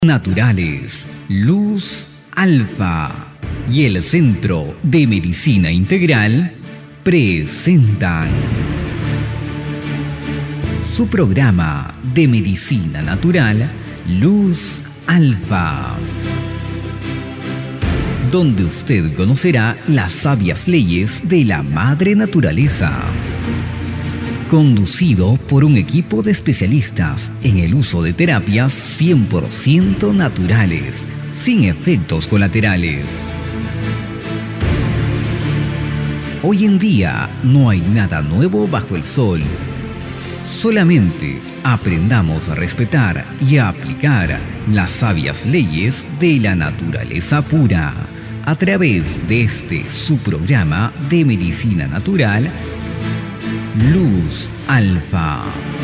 Naturales, Luz Alfa y el Centro de Medicina Integral presentan su programa de medicina natural, Luz Alfa, donde usted conocerá las sabias leyes de la madre naturaleza. Conducido por un equipo de especialistas en el uso de terapias 100% naturales, sin efectos colaterales. Hoy en día no hay nada nuevo bajo el sol. Solamente aprendamos a respetar y a aplicar las sabias leyes de la naturaleza pura a través de su programa de medicina natural, Luz Alfa.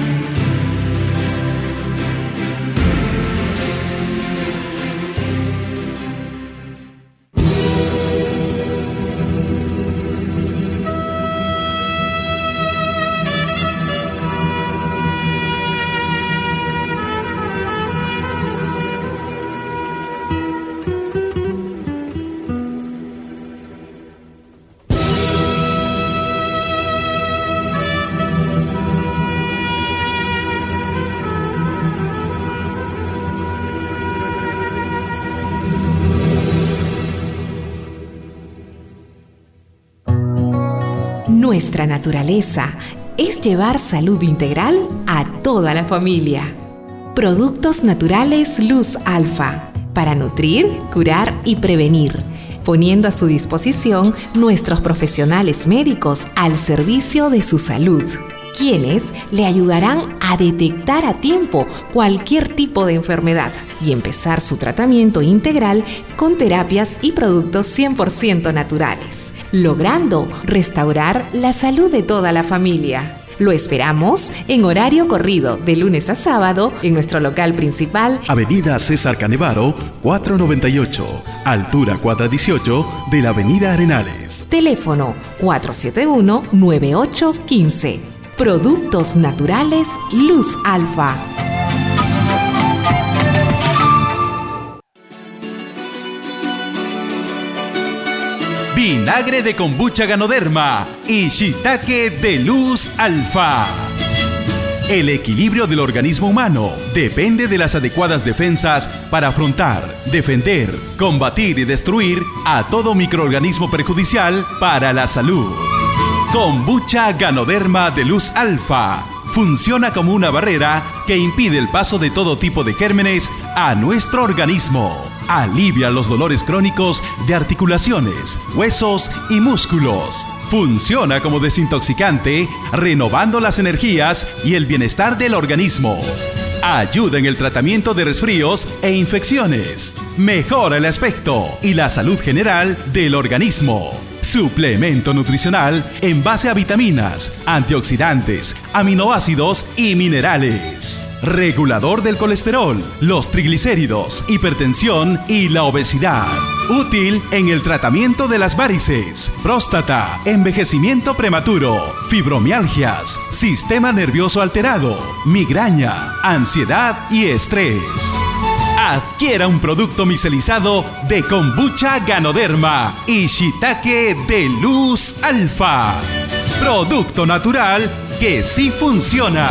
Nuestra naturaleza es llevar salud integral a toda la familia. Productos naturales Luz Alfa, para nutrir, curar y prevenir, poniendo a su disposición nuestros profesionales médicos al servicio de su salud, quienes le ayudarán a detectar a tiempo cualquier tipo de enfermedad y empezar su tratamiento integral con terapias y productos 100% naturales, logrando restaurar la salud de toda la familia. Lo esperamos en horario corrido de lunes a sábado en nuestro local principal, Avenida César Canevaro, 498, altura cuadra 18 de la Avenida Arenales. Teléfono 471-9815. Productos naturales Luz Alfa. Vinagre de kombucha Ganoderma y shiitake de Luz Alfa. El equilibrio del organismo humano depende de las adecuadas defensas para afrontar, defender, combatir y destruir a todo microorganismo perjudicial para la salud. Kombucha Ganoderma de Luz Alfa funciona como una barrera que impide el paso de todo tipo de gérmenes a nuestro organismo. Alivia los dolores crónicos de articulaciones, huesos y músculos. Funciona como desintoxicante, renovando las energías y el bienestar del organismo. Ayuda en el tratamiento de resfríos e infecciones. Mejora el aspecto y la salud general del organismo. Suplemento nutricional en base a vitaminas, antioxidantes, aminoácidos y minerales. Regulador del colesterol, los triglicéridos, hipertensión y la obesidad. Útil en el tratamiento de las varices, próstata, envejecimiento prematuro, fibromialgias, sistema nervioso alterado, migraña, ansiedad y estrés. Adquiera un producto micelizado de kombucha Ganoderma y shiitake de Luz Alfa. Producto natural que sí funciona.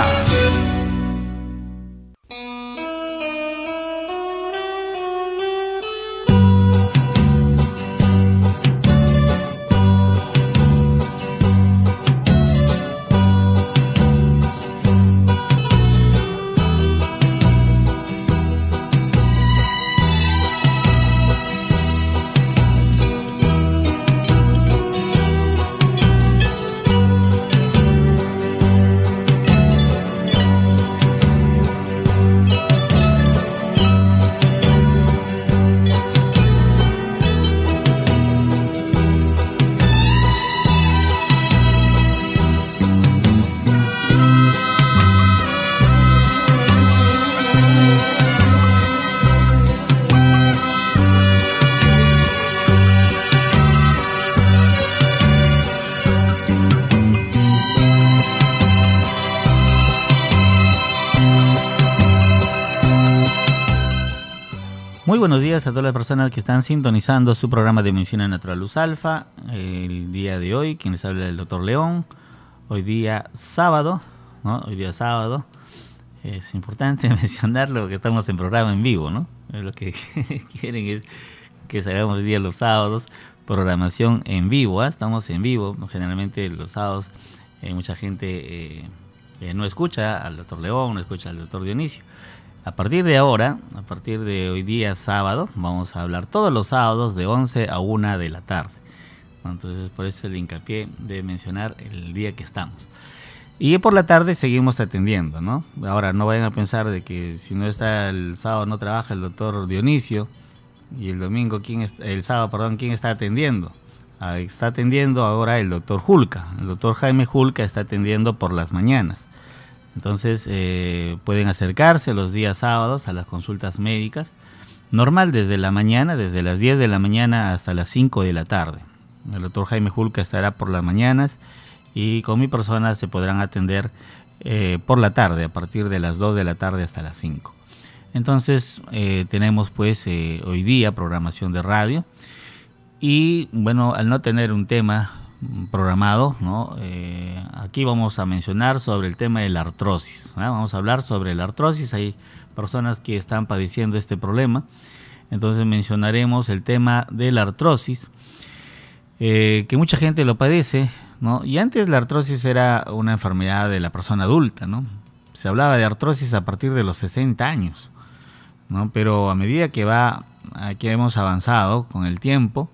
Muy buenos días a todas las personas que están sintonizando su programa de Medicina Natural Luz Alfa. El día de hoy, quien les habla el doctor León. Hoy día sábado, ¿no? Hoy día sábado. Es importante mencionarlo porque estamos en programa en vivo, ¿no? Lo que quieren es que salgamos hoy día los sábados, programación en vivo, ¿eh? Estamos en vivo. Generalmente los sábados mucha gente no escucha al doctor León, no escucha al doctor Dionisio. A partir de ahora, a partir de hoy día sábado, vamos a hablar todos los sábados de 11 a 1 de la tarde. Entonces, por eso el hincapié de mencionar el día que estamos. Y por la tarde seguimos atendiendo, ¿no? Ahora, no vayan a pensar de que si no está el sábado, no trabaja el doctor Dionisio, y el domingo, ¿quién está atendiendo? Está atendiendo ahora el doctor Julca. El doctor Jaime Julca está atendiendo por las mañanas. Entonces pueden acercarse los días sábados a las consultas médicas, normal desde la mañana, desde las 10 de la mañana hasta las 5 de la tarde. El doctor Jaime Julca estará por las mañanas y con mi persona se podrán atender por la tarde, a partir de las 2 de la tarde hasta las 5. Entonces tenemos pues hoy día programación de radio y bueno, al no tener un tema programado, ¿no? Aquí vamos a mencionar sobre el tema de la artrosis, ¿no? Vamos a hablar sobre la artrosis. Hay personas que están padeciendo este problema, entonces mencionaremos el tema de la artrosis, que mucha gente lo padece, ¿no? Y antes la artrosis era una enfermedad de la persona adulta, ¿no? Se hablaba de artrosis a partir de los 60 años, ¿no? Pero a medida que hemos avanzado con el tiempo,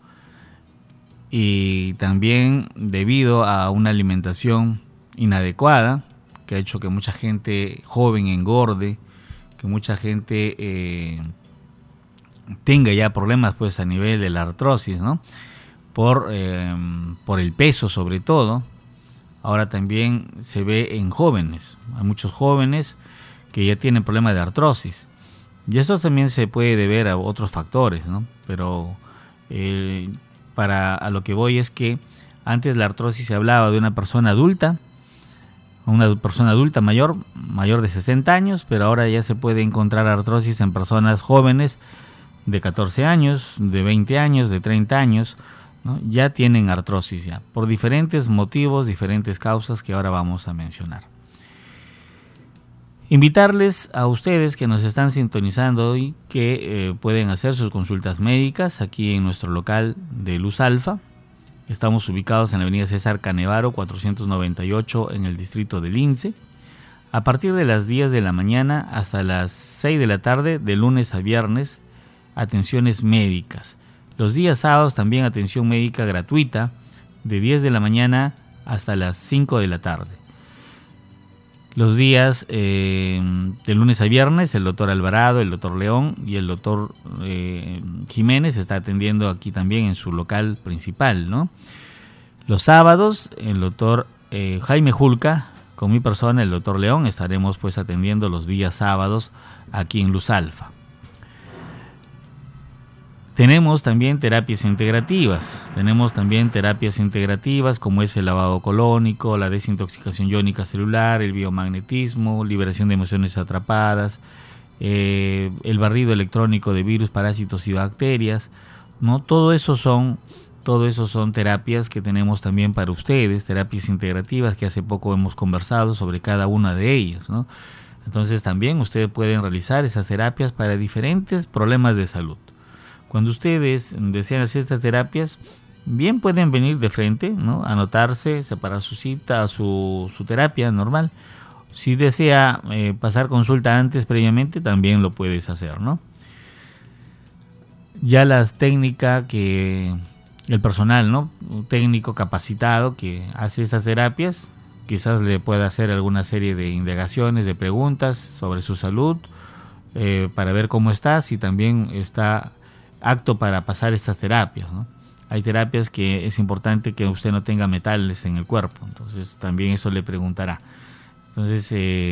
y también debido a una alimentación inadecuada que ha hecho que mucha gente joven engorde, que mucha gente tenga ya problemas pues a nivel de la artrosis, ¿no? Por el peso sobre todo. Ahora también se ve en jóvenes, hay muchos jóvenes que ya tienen problemas de artrosis y eso también se puede deber a otros factores, ¿no? Pero a lo que voy es que antes la artrosis se hablaba de una persona adulta mayor de 60 años, pero ahora ya se puede encontrar artrosis en personas jóvenes de 14 años, de 20 años, de 30 años, ¿no? Ya tienen artrosis ya, por diferentes motivos, diferentes causas que ahora vamos a mencionar. Invitarles a ustedes que nos están sintonizando hoy que pueden hacer sus consultas médicas aquí en nuestro local de Luz Alfa. Estamos ubicados en la avenida César Canevaro 498 en el distrito de Lince. A partir de las 10 de la mañana hasta las 6 de la tarde, de lunes a viernes, atenciones médicas. Los días sábados también atención médica gratuita de 10 de la mañana hasta las 5 de la tarde. Los días de lunes a viernes, el doctor Alvarado, el doctor León y el doctor Jiménez está atendiendo aquí también en su local principal, ¿no? Los sábados, el doctor Jaime Julca, con mi persona, el doctor León, estaremos pues atendiendo los días sábados aquí en Luz Alfa. Tenemos también terapias integrativas. Como es el lavado colónico, la desintoxicación iónica celular, el biomagnetismo, liberación de emociones atrapadas, el barrido electrónico de virus, parásitos y bacterias, ¿no? Todo eso son terapias que tenemos también para ustedes, terapias integrativas que hace poco hemos conversado sobre cada una de ellas, ¿no? Entonces también ustedes pueden realizar esas terapias para diferentes problemas de salud. Cuando ustedes desean hacer estas terapias, bien pueden venir de frente, ¿no? Anotarse, separar su cita, su terapia normal. Si desea pasar consulta antes, previamente, también lo puedes hacer, ¿no? Ya las técnicas que el personal, ¿no? Un técnico capacitado que hace esas terapias, quizás le pueda hacer alguna serie de indagaciones, de preguntas sobre su salud, para ver cómo está, si también está apto para pasar estas terapias, ¿no? Hay terapias que es importante que usted no tenga metales en el cuerpo, entonces también eso le preguntará. Entonces,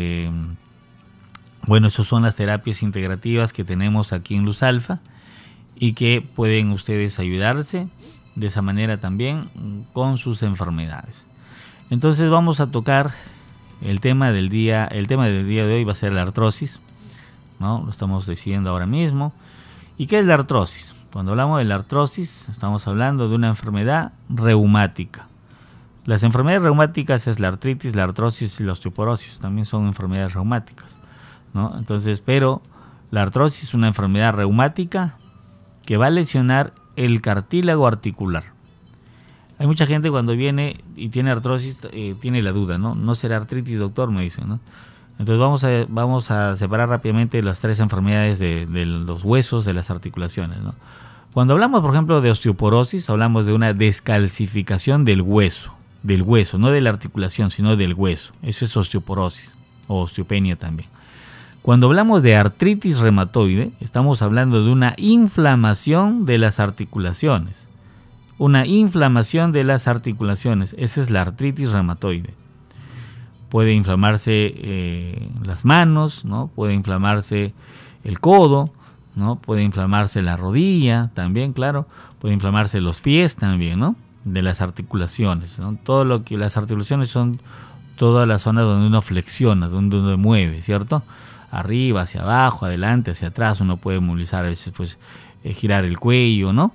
esas son las terapias integrativas que tenemos aquí en Luz Alfa y que pueden ustedes ayudarse de esa manera también con sus enfermedades. Entonces vamos a tocar el tema del día de hoy va a ser la artrosis, ¿no? Lo estamos diciendo ahora mismo. ¿Y qué es la artrosis? Cuando hablamos de la artrosis, estamos hablando de una enfermedad reumática. Las enfermedades reumáticas es la artritis, la artrosis y la osteoporosis, también son enfermedades reumáticas, ¿no? Entonces, pero la artrosis es una enfermedad reumática que va a lesionar el cartílago articular. Hay mucha gente cuando viene y tiene artrosis, tiene la duda, ¿no? ¿No será artritis, doctor?, me dicen, ¿no? Entonces vamos a separar rápidamente las tres enfermedades de los huesos, de las articulaciones, ¿no? Cuando hablamos, por ejemplo, de osteoporosis, hablamos de una descalcificación del hueso, no de la articulación, sino del hueso. Eso es osteoporosis o osteopenia también. Cuando hablamos de artritis reumatoide, estamos hablando de una inflamación de las articulaciones. Una inflamación de las articulaciones, esa es la artritis reumatoide. Puede inflamarse las manos, ¿no? Puede inflamarse el codo, ¿no? Puede inflamarse la rodilla también, claro. Puede inflamarse los pies también, ¿no? De las articulaciones, ¿no? Todo lo que las articulaciones son todas las zonas donde uno flexiona, donde uno mueve, ¿cierto? Arriba, hacia abajo, adelante, hacia atrás, uno puede movilizar a veces, pues, girar el cuello, ¿no?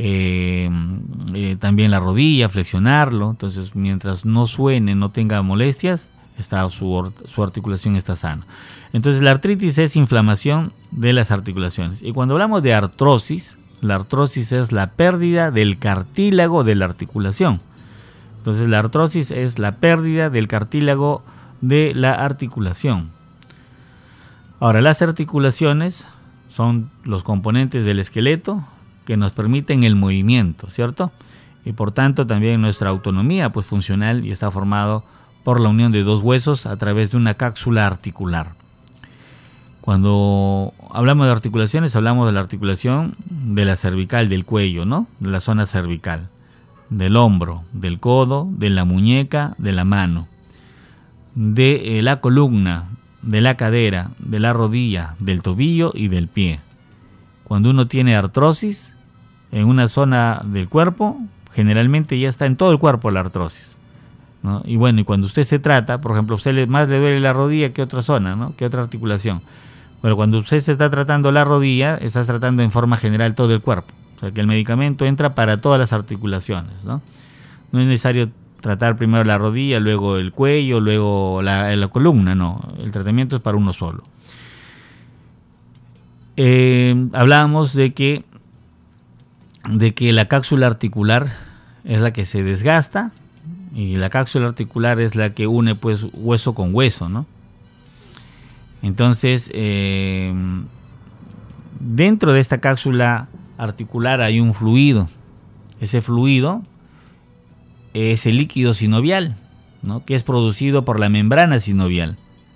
También la rodilla, flexionarlo. Entonces, mientras no suene, no tenga molestias, su articulación está sana. Entonces, la artritis es inflamación de las articulaciones. Y cuando hablamos de artrosis, la artrosis es la pérdida del cartílago de la articulación. Entonces, la artrosis es la pérdida del cartílago de la articulación. Ahora, las articulaciones son los componentes del esqueleto que nos permiten el movimiento, ¿cierto? Y por tanto también nuestra autonomía, pues, funcional, y está formado por la unión de dos huesos a través de una cápsula articular. Cuando hablamos de articulaciones, hablamos de la articulación de la cervical, del cuello, ¿no? De la zona cervical, del hombro, del codo, de la muñeca, de la mano, de la columna, de la cadera, de la rodilla, del tobillo y del pie. Cuando uno tiene artrosis en una zona del cuerpo, generalmente ya está en todo el cuerpo la artrosis, ¿no? Y bueno, y cuando usted se trata, por ejemplo, a usted más le duele la rodilla que otra zona, ¿no? Que otra articulación. Pero cuando usted se está tratando la rodilla, está tratando en forma general todo el cuerpo. O sea que el medicamento entra para todas las articulaciones, ¿no? No es necesario tratar primero la rodilla, luego el cuello, luego la columna, no. El tratamiento es para uno solo. Hablábamos de que la cápsula articular es la que se desgasta y la cápsula articular es la que une, pues, hueso con hueso, ¿no? Entonces, dentro de esta cápsula articular hay un fluido. Ese fluido es el líquido sinovial, ¿no? Que es producido por la membrana sinovial.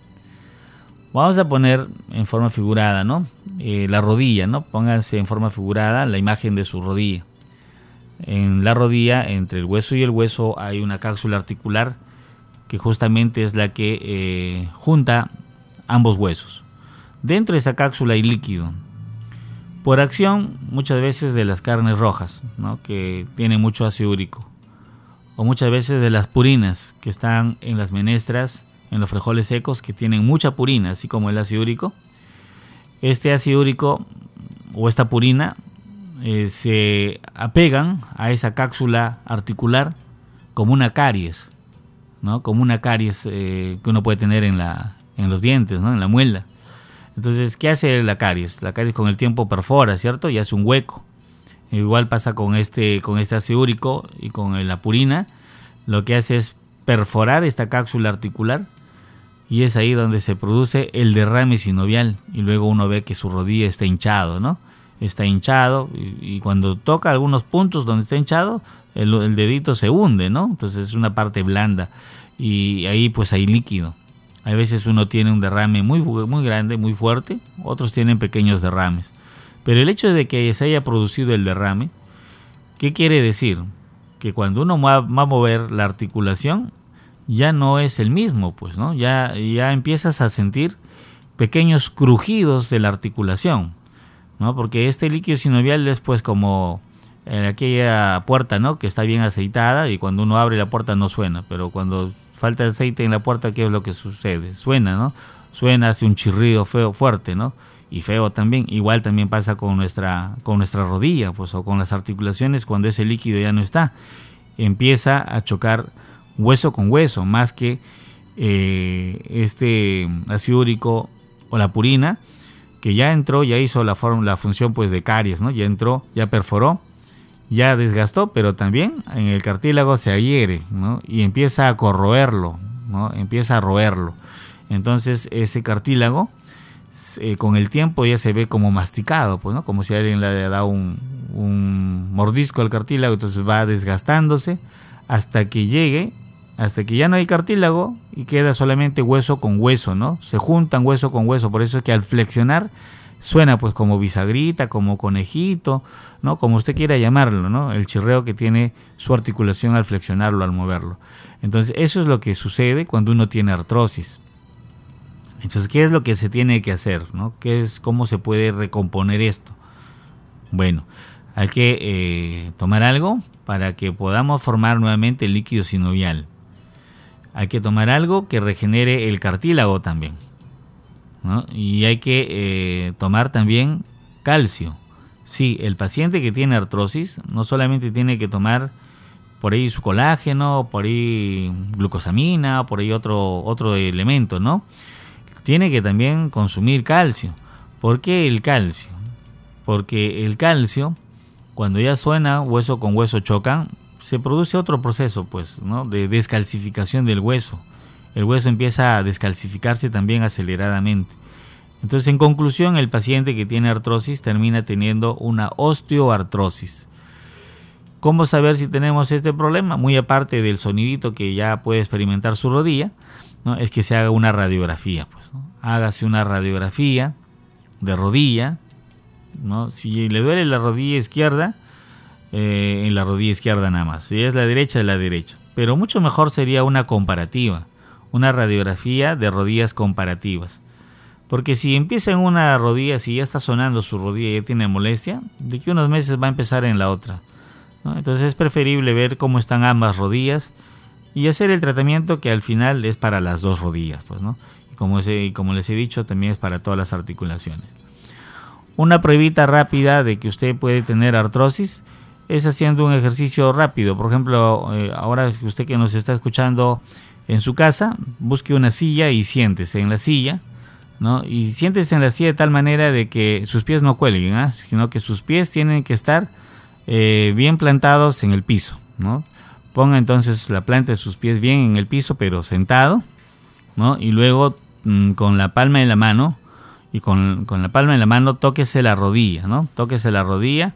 Vamos a poner en forma figurada, ¿no? La rodilla, ¿no? Pónganse en forma figurada la imagen de su rodilla. En la rodilla, entre el hueso y el hueso, hay una cápsula articular que justamente es la que junta ambos huesos. Dentro de esa cápsula hay líquido. Por acción, muchas veces, de las carnes rojas, ¿no? Que tienen mucho ácido úrico. O muchas veces de las purinas que están en las menestras, en los frijoles secos, que tienen mucha purina, así como el ácido úrico. Este ácido úrico o esta purina se apegan a esa cápsula articular como una caries, ¿no? Como una caries que uno puede tener en los dientes, ¿no? En la muela. Entonces, ¿qué hace la caries? La caries con el tiempo perfora, ¿cierto? Y hace un hueco. Igual pasa con este ácido úrico y con la purina. Lo que hace es perforar esta cápsula articular y es ahí donde se produce el derrame sinovial y luego uno ve que su rodilla está hinchado, ¿no? Está hinchado y cuando toca algunos puntos donde está hinchado, el dedito se hunde, ¿no? Entonces es una parte blanda y ahí pues hay líquido. A veces uno tiene un derrame muy grande, muy fuerte, otros tienen pequeños derrames. Pero el hecho de que se haya producido el derrame, ¿qué quiere decir? Que cuando uno va a mover la articulación, ya no es el mismo, pues, ¿no? Ya empiezas a sentir pequeños crujidos de la articulación, ¿no? Porque este líquido sinovial es, pues, como aquella puerta, ¿no? Que está bien aceitada y cuando uno abre la puerta no suena, pero cuando falta aceite en la puerta, ¿qué es lo que sucede? Suena, ¿no? Suena, hace un chirrido feo, fuerte, ¿no? y feo también. Igual también pasa con nuestra rodilla, pues, o con las articulaciones cuando ese líquido ya no está. Empieza a chocar hueso con hueso, más que este ácido úrico o la purina, que ya entró, ya hizo la función pues de caries, ¿no? Ya entró, ya perforó, ya desgastó, pero también en el cartílago se adhiere, ¿no? Y empieza a corroerlo, ¿no? Empieza a roerlo. Entonces ese cartílago con el tiempo ya se ve como masticado, pues, ¿no? Como si alguien le haya dado un mordisco al cartílago, entonces va desgastándose hasta que ya no hay cartílago y queda solamente hueso con hueso, ¿no? Se juntan hueso con hueso, por eso es que al flexionar suena pues como bisagrita, como conejito, ¿no? Como usted quiera llamarlo, ¿no? El chirreo que tiene su articulación al flexionarlo, al moverlo. Entonces eso es lo que sucede cuando uno tiene artrosis. Entonces, ¿qué es lo que se tiene que hacer, ¿no? ¿Cómo se puede recomponer esto? Bueno, hay que tomar algo para que podamos formar nuevamente el líquido sinovial. Hay que tomar algo que regenere el cartílago también, ¿no? Y hay que tomar también calcio. Sí, el paciente que tiene artrosis no solamente tiene que tomar por ahí su colágeno, por ahí glucosamina, por ahí otro elemento, ¿no? Tiene que también consumir calcio. ¿Por qué el calcio? Porque el calcio, cuando ya suena, hueso con hueso chocan, se produce otro proceso, pues, ¿no? De descalcificación del hueso. El hueso empieza a descalcificarse también aceleradamente. Entonces, en conclusión, el paciente que tiene artrosis termina teniendo una osteoartrosis. ¿Cómo saber si tenemos este problema? Muy aparte del sonidito que ya puede experimentar su rodilla, ¿no? Es que se haga una radiografía, pues, ¿no? Hágase una radiografía de rodilla, ¿no? Si le duele la rodilla izquierda, en la rodilla izquierda nada más. Si es la derecha, de la derecha. Pero mucho mejor sería una comparativa, una radiografía de rodillas comparativas. Porque si empieza en una rodilla, si ya está sonando su rodilla y ya tiene molestia, de que unos meses va a empezar en la otra, ¿no? Entonces es preferible ver cómo están ambas rodillas y hacer el tratamiento que al final es para las dos rodillas, pues, ¿no? Y como les he dicho, también es para todas las articulaciones. Una pruebita rápida de que usted puede tener artrosis es haciendo un ejercicio rápido. Por ejemplo, ahora usted que nos está escuchando en su casa, busque una silla y siéntese en la silla, ¿no? Y siéntese en la silla de tal manera de que sus pies no cuelguen, ¿eh? Sino que sus pies tienen que estar bien plantados en el piso, ¿no? Ponga entonces la planta de sus pies bien en el piso, pero sentado, ¿no? Y luego con la palma de la mano, y con la palma de la mano tóquese la rodilla, ¿no? Tóquese la rodilla,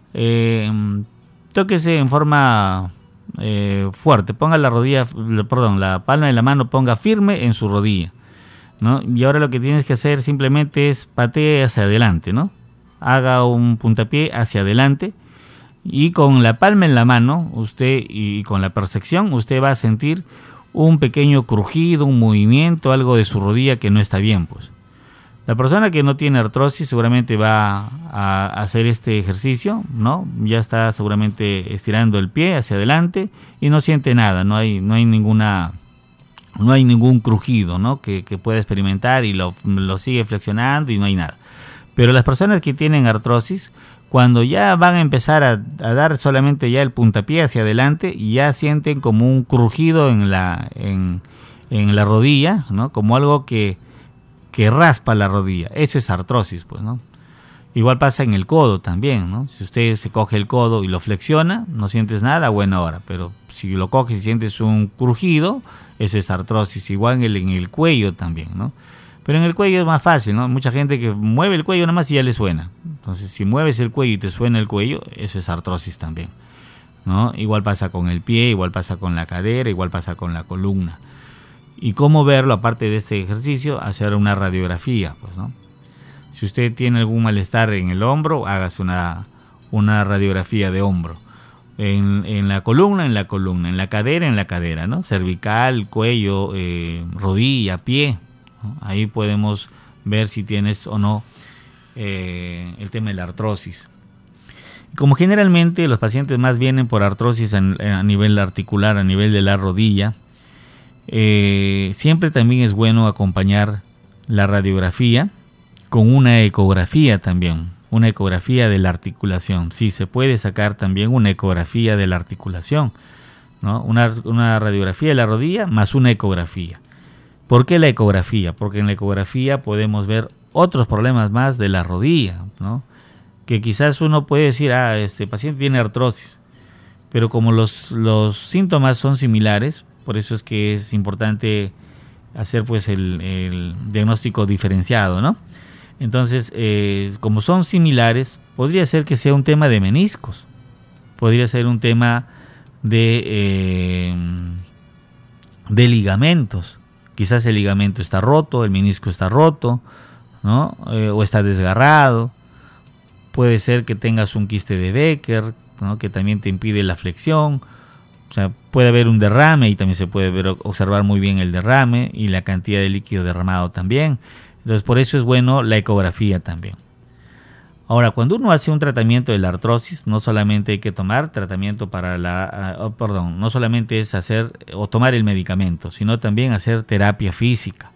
tóquese en forma fuerte, ponga la palma de la mano ponga firme en su rodilla, ¿no? Y ahora lo que tienes que hacer simplemente es patee hacia adelante, ¿no? Haga un puntapié hacia adelante y con la palma en la mano, usted y con la percepción, usted va a sentir un pequeño crujido, un movimiento, algo de su rodilla que no está bien, pues. La persona que no tiene artrosis seguramente va a hacer este ejercicio, ¿no? Ya está seguramente estirando el pie hacia adelante y no siente nada, no hay ningún crujido, ¿no? que pueda experimentar y lo sigue flexionando y no hay nada. Pero las personas que tienen artrosis, cuando ya van a empezar a dar solamente ya el puntapié hacia adelante, ya sienten como un crujido en la rodilla, ¿no? Como algo que raspa la rodilla. Eso es artrosis, pues, ¿no? Igual pasa en el codo también, ¿no? Si usted se coge el codo y lo flexiona, no sientes nada, buena hora. Pero si lo coges y sientes un crujido, eso es artrosis. Igual en el cuello también, ¿no? Pero en el cuello es más fácil, ¿no? Mucha gente que mueve el cuello nada más y ya le suena. Entonces, si mueves el cuello y te suena el cuello, eso es artrosis también, ¿no? Igual pasa con el pie, igual pasa con la cadera, igual pasa con la columna. ¿Y cómo verlo? Aparte de este ejercicio, hacer una radiografía, pues, ¿no? Si usted tiene algún malestar en el hombro, hágase una radiografía de hombro. En la columna, en la cadera, ¿no? Cervical, cuello, rodilla, pie, ¿no? Ahí podemos ver si tienes o no el tema de la artrosis. Como generalmente los pacientes más vienen por artrosis a nivel articular, a nivel de la rodilla, siempre también es bueno acompañar la radiografía con una ecografía también, una ecografía de la articulación. Sí, se puede sacar también una ecografía de la articulación, ¿no? Una radiografía de la rodilla más una ecografía. ¿Por qué la ecografía? Porque en la ecografía podemos ver otros problemas más de la rodilla, ¿no? Que quizás uno puede decir, este paciente tiene artrosis, pero como los síntomas son similares, por eso es que es importante hacer pues el diagnóstico diferenciado, ¿no? Entonces, como son similares, podría ser que sea un tema de meniscos, podría ser un tema de ligamentos. Quizás el ligamento está roto, el menisco está roto, ¿no? O está desgarrado. Puede ser que tengas un quiste de Becker, ¿no? Que también te impide la flexión. O sea, puede haber un derrame y también se puede observar muy bien el derrame y la cantidad de líquido derramado también. Entonces, por eso es bueno la ecografía también. Ahora, cuando uno hace un tratamiento de la artrosis, no solamente hay que tomar tratamiento no solamente es hacer o tomar el medicamento, sino también hacer terapia física.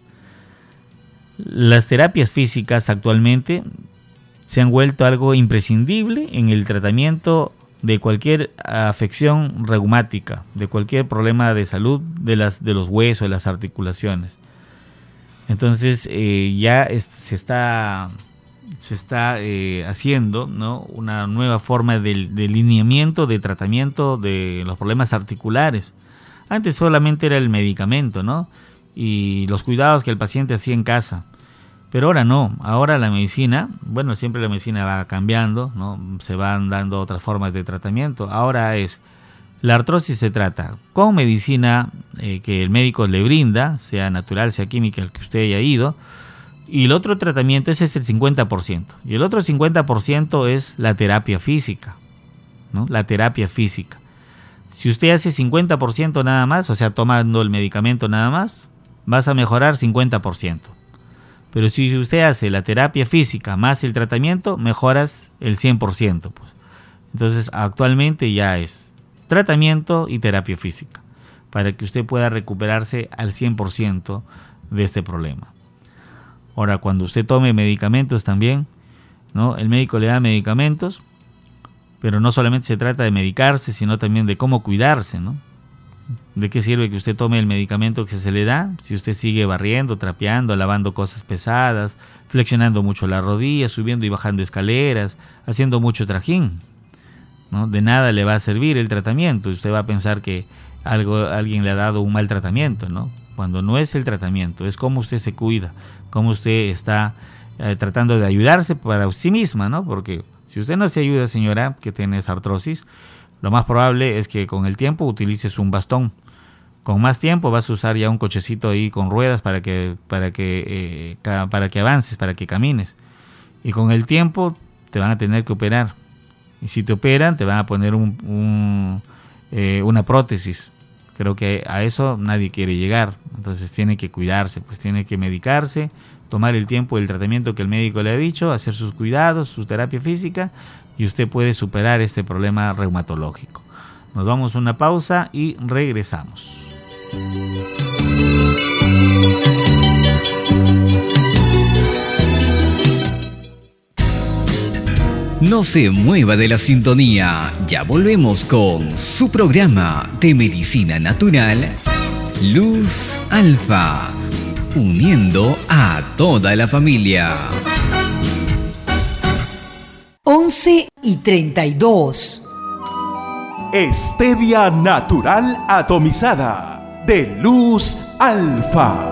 Las terapias físicas actualmente se han vuelto algo imprescindible en el tratamiento de cualquier afección reumática, de cualquier problema de salud de los huesos, de las articulaciones. Entonces ya se está haciendo, ¿no? Una nueva forma de lineamiento de tratamiento de los problemas articulares. Antes solamente era el medicamento, ¿no? Y los cuidados que el paciente hacía en casa. Pero ahora no, ahora la medicina, bueno, siempre la medicina va cambiando, ¿no? Se van dando otras formas de tratamiento. Ahora la artrosis se trata con medicina que el médico le brinda, sea natural, sea química, el que usted haya ido. Y el otro tratamiento, ese es el 50%. Y el otro 50% es la terapia física, ¿no? La terapia física. Si usted hace 50% nada más, o sea, tomando el medicamento nada más, vas a mejorar 50%. Pero si usted hace la terapia física más el tratamiento, mejoras el 100%. Pues. Entonces, actualmente ya es tratamiento y terapia física, para que usted pueda recuperarse al 100% de este problema. Ahora, cuando usted tome medicamentos también, ¿no? El médico le da medicamentos, pero no solamente se trata de medicarse, sino también de cómo cuidarse, ¿no? ¿De qué sirve que usted tome el medicamento que se le da si usted sigue barriendo, trapeando, lavando cosas pesadas, flexionando mucho la rodilla, subiendo y bajando escaleras, haciendo mucho trajín, ¿no? De nada le va a servir el tratamiento. Usted va a pensar que alguien le ha dado un mal tratamiento, ¿no? Cuando no es el tratamiento, es cómo usted se cuida, cómo usted está tratando de ayudarse para sí misma, ¿no? Porque si usted no se ayuda, señora, que tiene esa artrosis, lo más probable es que con el tiempo utilices un bastón. Con más tiempo vas a usar ya un cochecito ahí con ruedas para que avances, para que camines. Y con el tiempo te van a tener que operar. Y si te operan, te van a poner una prótesis. Creo que a eso nadie quiere llegar. Entonces tiene que cuidarse, pues tiene que medicarse, tomar el tiempo del tratamiento que el médico le ha dicho, hacer sus cuidados, su terapia física, y usted puede superar este problema reumatológico. Nos vamos a una pausa y regresamos. No se mueva de la sintonía, ya volvemos con su programa de medicina natural, Luz Alfa, uniendo a toda la familia. 11:32. Stevia natural atomizada de Luz Alfa.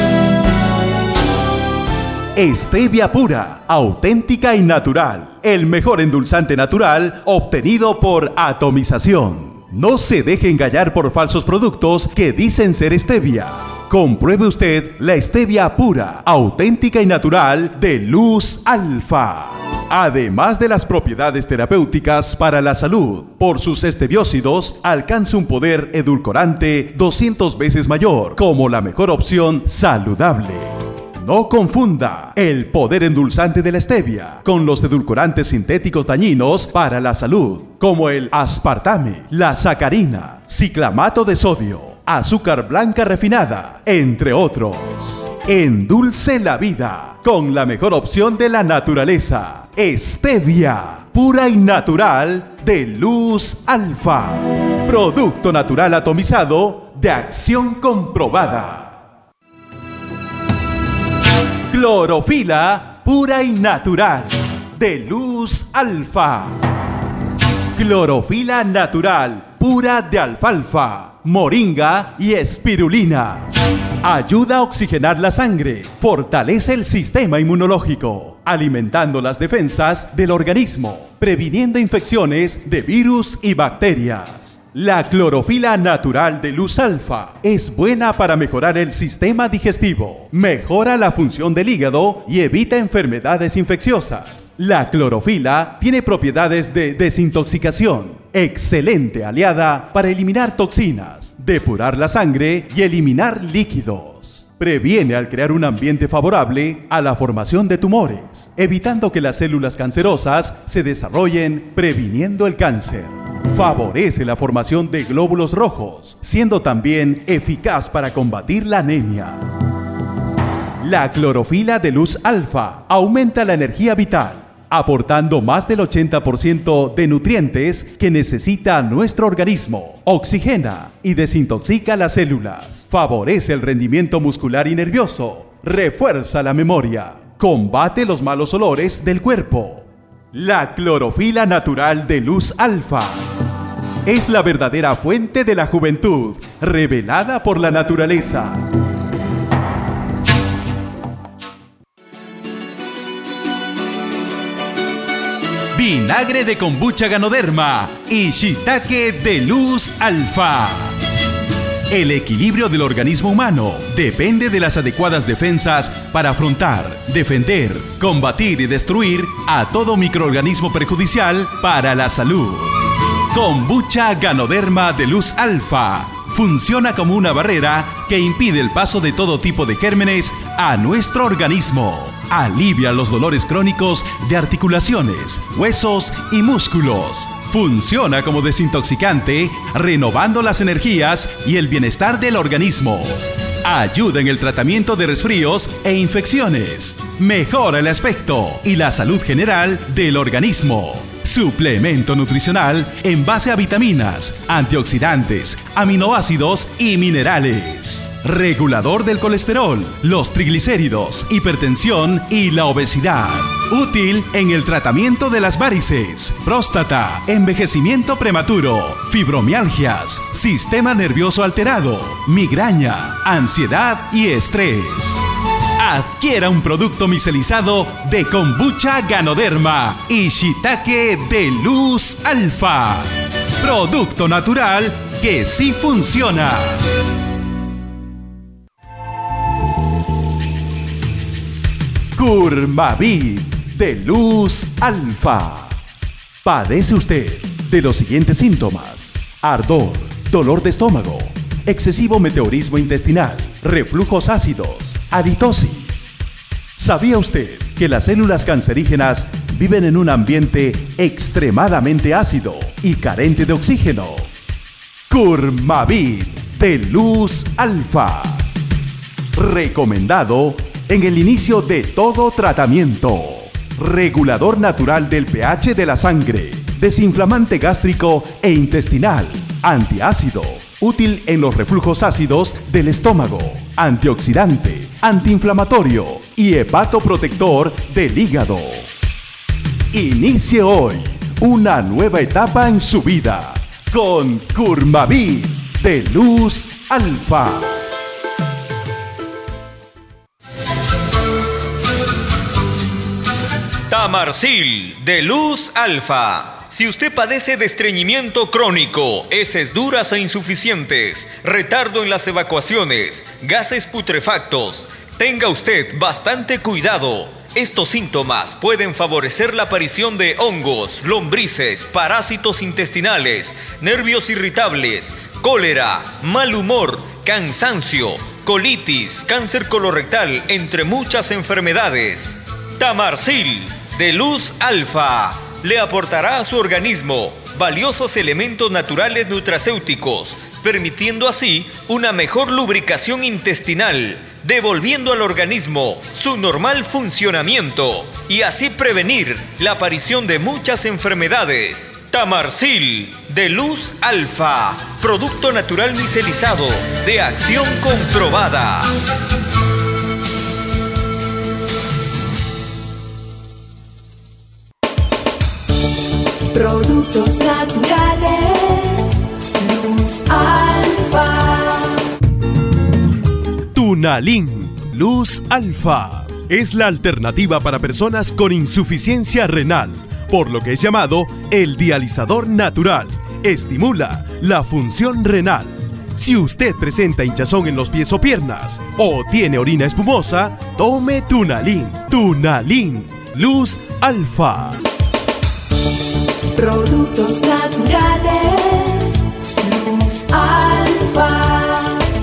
Stevia pura, auténtica y natural. El mejor endulzante natural obtenido por atomización. No se deje engañar por falsos productos que dicen ser stevia. Compruebe usted la stevia pura, auténtica y natural de Luz Alfa. Además de las propiedades terapéuticas para la salud, por sus estebiósidos alcanza un poder edulcorante 200 veces mayor, como la mejor opción saludable. No confunda el poder endulzante de la stevia con los edulcorantes sintéticos dañinos para la salud, como el aspartame, la sacarina, ciclamato de sodio, azúcar blanca refinada, entre otros. Endulce la vida con la mejor opción de la naturaleza. Stevia, pura y natural de Luz Alfa. Producto natural atomizado de acción comprobada. Clorofila, pura y natural de Luz Alfa. Clorofila natural, pura de alfalfa, moringa y espirulina. Ayuda a oxigenar la sangre, fortalece el sistema inmunológico, alimentando las defensas del organismo, previniendo infecciones de virus y bacterias. La clorofila natural de Luz Alfa es buena para mejorar el sistema digestivo, mejora la función del hígado y evita enfermedades infecciosas. La clorofila tiene propiedades de desintoxicación, excelente aliada para eliminar toxinas, depurar la sangre y eliminar líquidos. Previene al crear un ambiente favorable a la formación de tumores, evitando que las células cancerosas se desarrollen, previniendo el cáncer. Favorece la formación de glóbulos rojos, siendo también eficaz para combatir la anemia. La clorofila de Luz Alfa aumenta la energía vital, aportando más del 80% de nutrientes que necesita nuestro organismo. Oxigena y desintoxica las células. Favorece el rendimiento muscular y nervioso. Refuerza la memoria. Combate los malos olores del cuerpo. La clorofila natural de Luz Alfa es la verdadera fuente de la juventud, revelada por la naturaleza. Vinagre de kombucha Ganoderma y shiitake de Luz Alfa. El equilibrio del organismo humano depende de las adecuadas defensas para afrontar, defender, combatir y destruir a todo microorganismo perjudicial para la salud. Kombucha Ganoderma de Luz Alfa funciona como una barrera que impide el paso de todo tipo de gérmenes a nuestro organismo. Alivia los dolores crónicos de articulaciones, huesos y músculos. Funciona como desintoxicante, renovando las energías y el bienestar del organismo. Ayuda en el tratamiento de resfríos e infecciones. Mejora el aspecto y la salud general del organismo. Suplemento nutricional en base a vitaminas, antioxidantes, aminoácidos y minerales. Regulador del colesterol, los triglicéridos, hipertensión y la obesidad. Útil en el tratamiento de las varices, próstata, envejecimiento prematuro, fibromialgias, sistema nervioso alterado, migraña, ansiedad y estrés. Adquiera un producto micelizado de kombucha Ganoderma y shiitake de Luz Alfa. Producto natural que sí funciona. Curmavit de Luz Alfa. ¿Padece usted de los siguientes síntomas? Ardor, dolor de estómago, excesivo meteorismo intestinal, reflujos ácidos, halitosis. ¿Sabía usted que las células cancerígenas viven en un ambiente extremadamente ácido y carente de oxígeno? Curmavit de Luz Alfa. Recomendado en el inicio de todo tratamiento. Regulador natural del pH de la sangre, desinflamante gástrico e intestinal, antiácido, útil en los reflujos ácidos del estómago, antioxidante, antiinflamatorio y hepatoprotector del hígado. Inicie hoy una nueva etapa en su vida con Curmavit de Luz Alfa. Tamarsil de Luz Alfa. Si usted padece de estreñimiento crónico, heces duras e insuficientes, retardo en las evacuaciones, gases putrefactos, tenga usted bastante cuidado. Estos síntomas pueden favorecer la aparición de hongos, lombrices, parásitos intestinales, nervios irritables, cólera, mal humor, cansancio, colitis, cáncer colorectal, entre muchas enfermedades. Tamarsil de Luz Alfa le aportará a su organismo valiosos elementos naturales nutracéuticos, permitiendo así una mejor lubricación intestinal, devolviendo al organismo su normal funcionamiento y así prevenir la aparición de muchas enfermedades. Tamarsil de Luz Alfa, producto natural micelizado de acción comprobada. Productos naturales, Luz Alfa. Tunalin Luz Alfa es la alternativa para personas con insuficiencia renal, por lo que es llamado el dializador natural. Estimula la función renal. Si usted presenta hinchazón en los pies o piernas o tiene orina espumosa, tome Tunalin. Tunalin Luz Alfa. Productos naturales, Luz Alfa.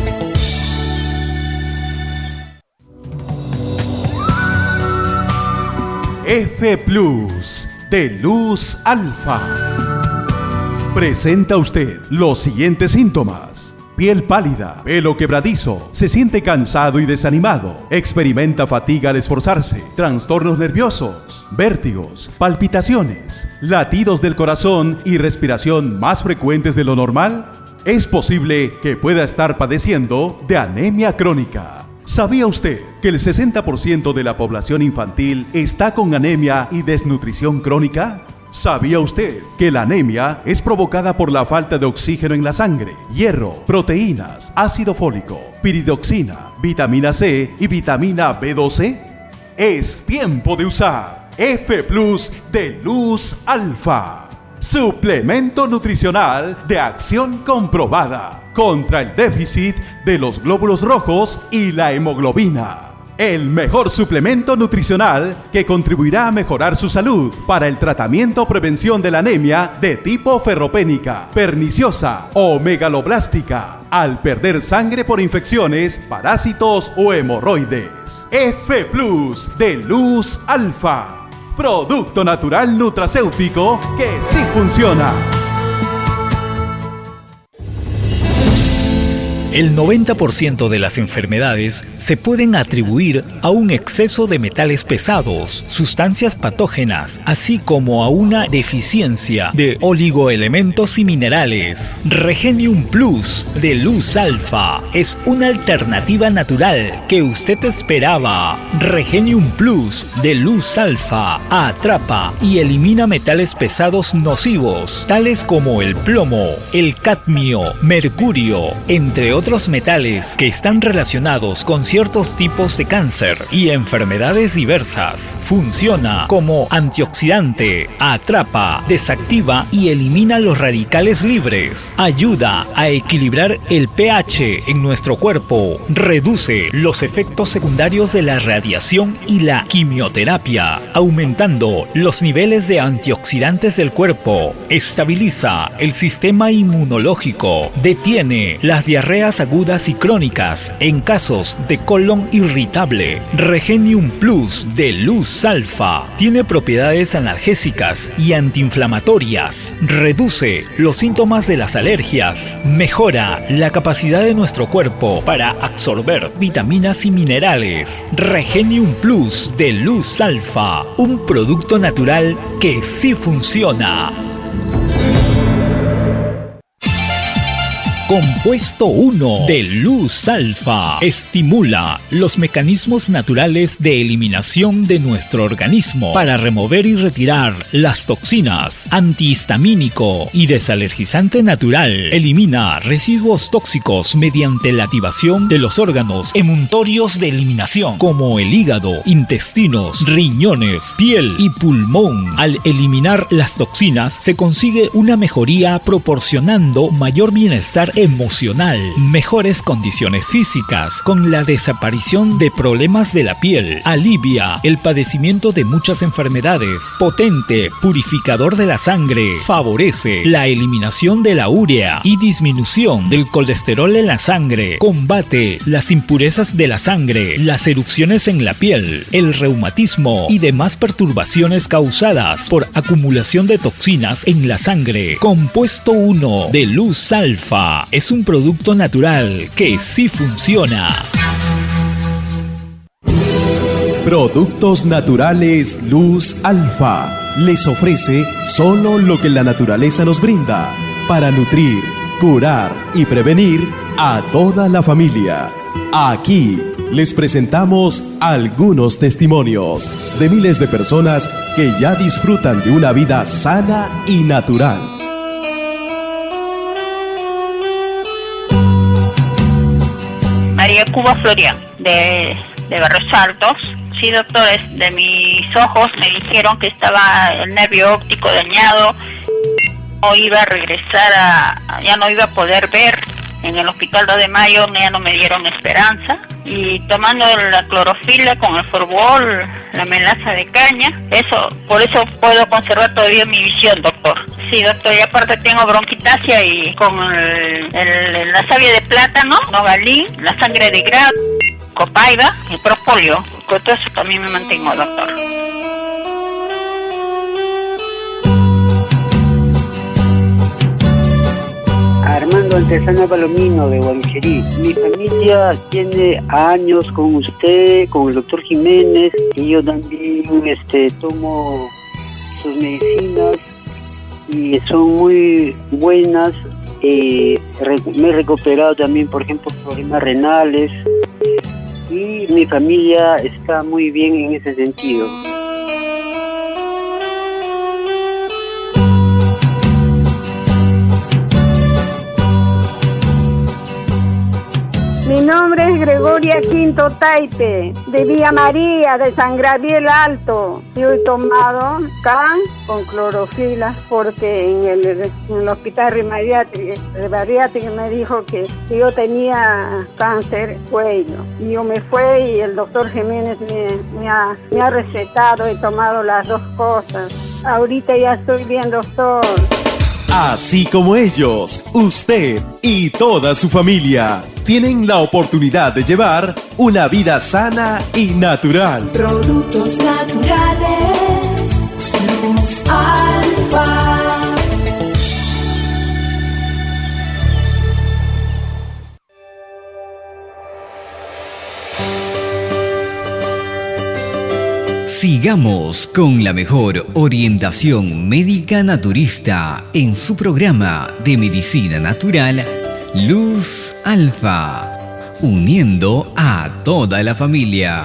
F Plus de Luz Alfa. Presenta usted los siguientes síntomas: piel pálida, pelo quebradizo, se siente cansado y desanimado, experimenta fatiga al esforzarse, trastornos nerviosos, vértigos, palpitaciones, latidos del corazón y respiración más frecuentes de lo normal. Es posible que pueda estar padeciendo de anemia crónica. ¿Sabía usted que el 60% de la población infantil está con anemia y desnutrición crónica? ¿Sabía usted que la anemia es provocada por la falta de oxígeno en la sangre, hierro, proteínas, ácido fólico, piridoxina, vitamina C y vitamina B12? Es tiempo de usar F Plus de Luz Alfa, suplemento nutricional de acción comprobada contra el déficit de los glóbulos rojos y la hemoglobina. El mejor suplemento nutricional que contribuirá a mejorar su salud para el tratamiento o prevención de la anemia de tipo ferropénica, perniciosa o megaloblástica, al perder sangre por infecciones, parásitos o hemorroides. F Plus de Luz Alfa, producto natural nutracéutico que sí funciona. El 90% de las enfermedades se pueden atribuir a un exceso de metales pesados, sustancias patógenas, así como a una deficiencia de oligoelementos y minerales. Regenium Plus de Luz Alfa es una alternativa natural que usted esperaba. Regenium Plus de Luz Alfa atrapa y elimina metales pesados nocivos, tales como el plomo, el cadmio, mercurio, entre otros metales que están relacionados con ciertos tipos de cáncer y enfermedades diversas. Funciona como antioxidante, atrapa, desactiva y elimina los radicales libres. Ayuda a equilibrar el pH en nuestro cuerpo. Reduce los efectos secundarios de la radiación y la quimioterapia, aumentando los niveles de antioxidantes del cuerpo. Estabiliza el sistema inmunológico. Detiene las diarreas agudas y crónicas en casos de colon irritable. Regenium Plus de Luz Alfa tiene propiedades analgésicas y antiinflamatorias. Reduce los síntomas de las alergias. Mejora la capacidad de nuestro cuerpo para absorber vitaminas y minerales. Regenium Plus de Luz Alfa, un producto natural que sí funciona. Compuesto 1 de Luz Alfa estimula los mecanismos naturales de eliminación de nuestro organismo para remover y retirar las toxinas. Antihistamínico y desalergizante natural. Elimina residuos tóxicos mediante la activación de los órganos emuntorios de eliminación, como el hígado, intestinos, riñones, piel y pulmón. Al eliminar las toxinas se consigue una mejoría proporcionando mayor bienestar emocional, mejores condiciones físicas, con la desaparición de problemas de la piel, alivia el padecimiento de muchas enfermedades, potente purificador de la sangre, favorece la eliminación de la urea y disminución del colesterol en la sangre, combate las impurezas de la sangre, las erupciones en la piel, el reumatismo y demás perturbaciones causadas por acumulación de toxinas en la sangre. Compuesto 1 de Luz Alfa es un producto natural que sí funciona. Productos Naturales Luz Alfa les ofrece solo lo que la naturaleza nos brinda para nutrir, curar y prevenir a toda la familia. Aquí les presentamos algunos testimonios de miles de personas que ya disfrutan de una vida sana y natural. María Cuba Florian, de Barrios Altos. Sí, doctores, de mis ojos me dijeron que estaba el nervio óptico dañado, no iba a regresar ya no iba a poder ver. En el hospital 2 de Mayo ya no me dieron esperanza, y tomando la clorofila con el Forbol, la melaza de caña, por eso puedo conservar todavía mi visión, doctor. Sí, doctor, y aparte tengo bronquitasia, y con la savia de plátano, nogalín, la sangre de grado, copaiba y propóleo. Con todo eso también me mantengo, doctor. Armando Antesana Palomino, de Guaricherí. Mi familia tiene años con usted, con el doctor Jiménez, y yo también tomo sus medicinas y son muy buenas. Me he recuperado también, por ejemplo, problemas renales, y mi familia está muy bien en ese sentido. Mi nombre es Gregoria Quinto Taipe, de Villa María, de San Gabriel Alto. Yo he tomado CAN con clorofila porque en el hospital bariátrico me dijo que yo tenía cáncer cuello. Y yo me fui y el doctor Jiménez me ha recetado, he tomado las dos cosas. Ahorita ya estoy bien, doctor. Así como ellos, usted y toda su familia tienen la oportunidad de llevar una vida sana y natural. Productos naturales, Luz Alfa. Sigamos con la mejor orientación médica naturista en su programa de medicina natural Luz Alfa, uniendo a toda la familia.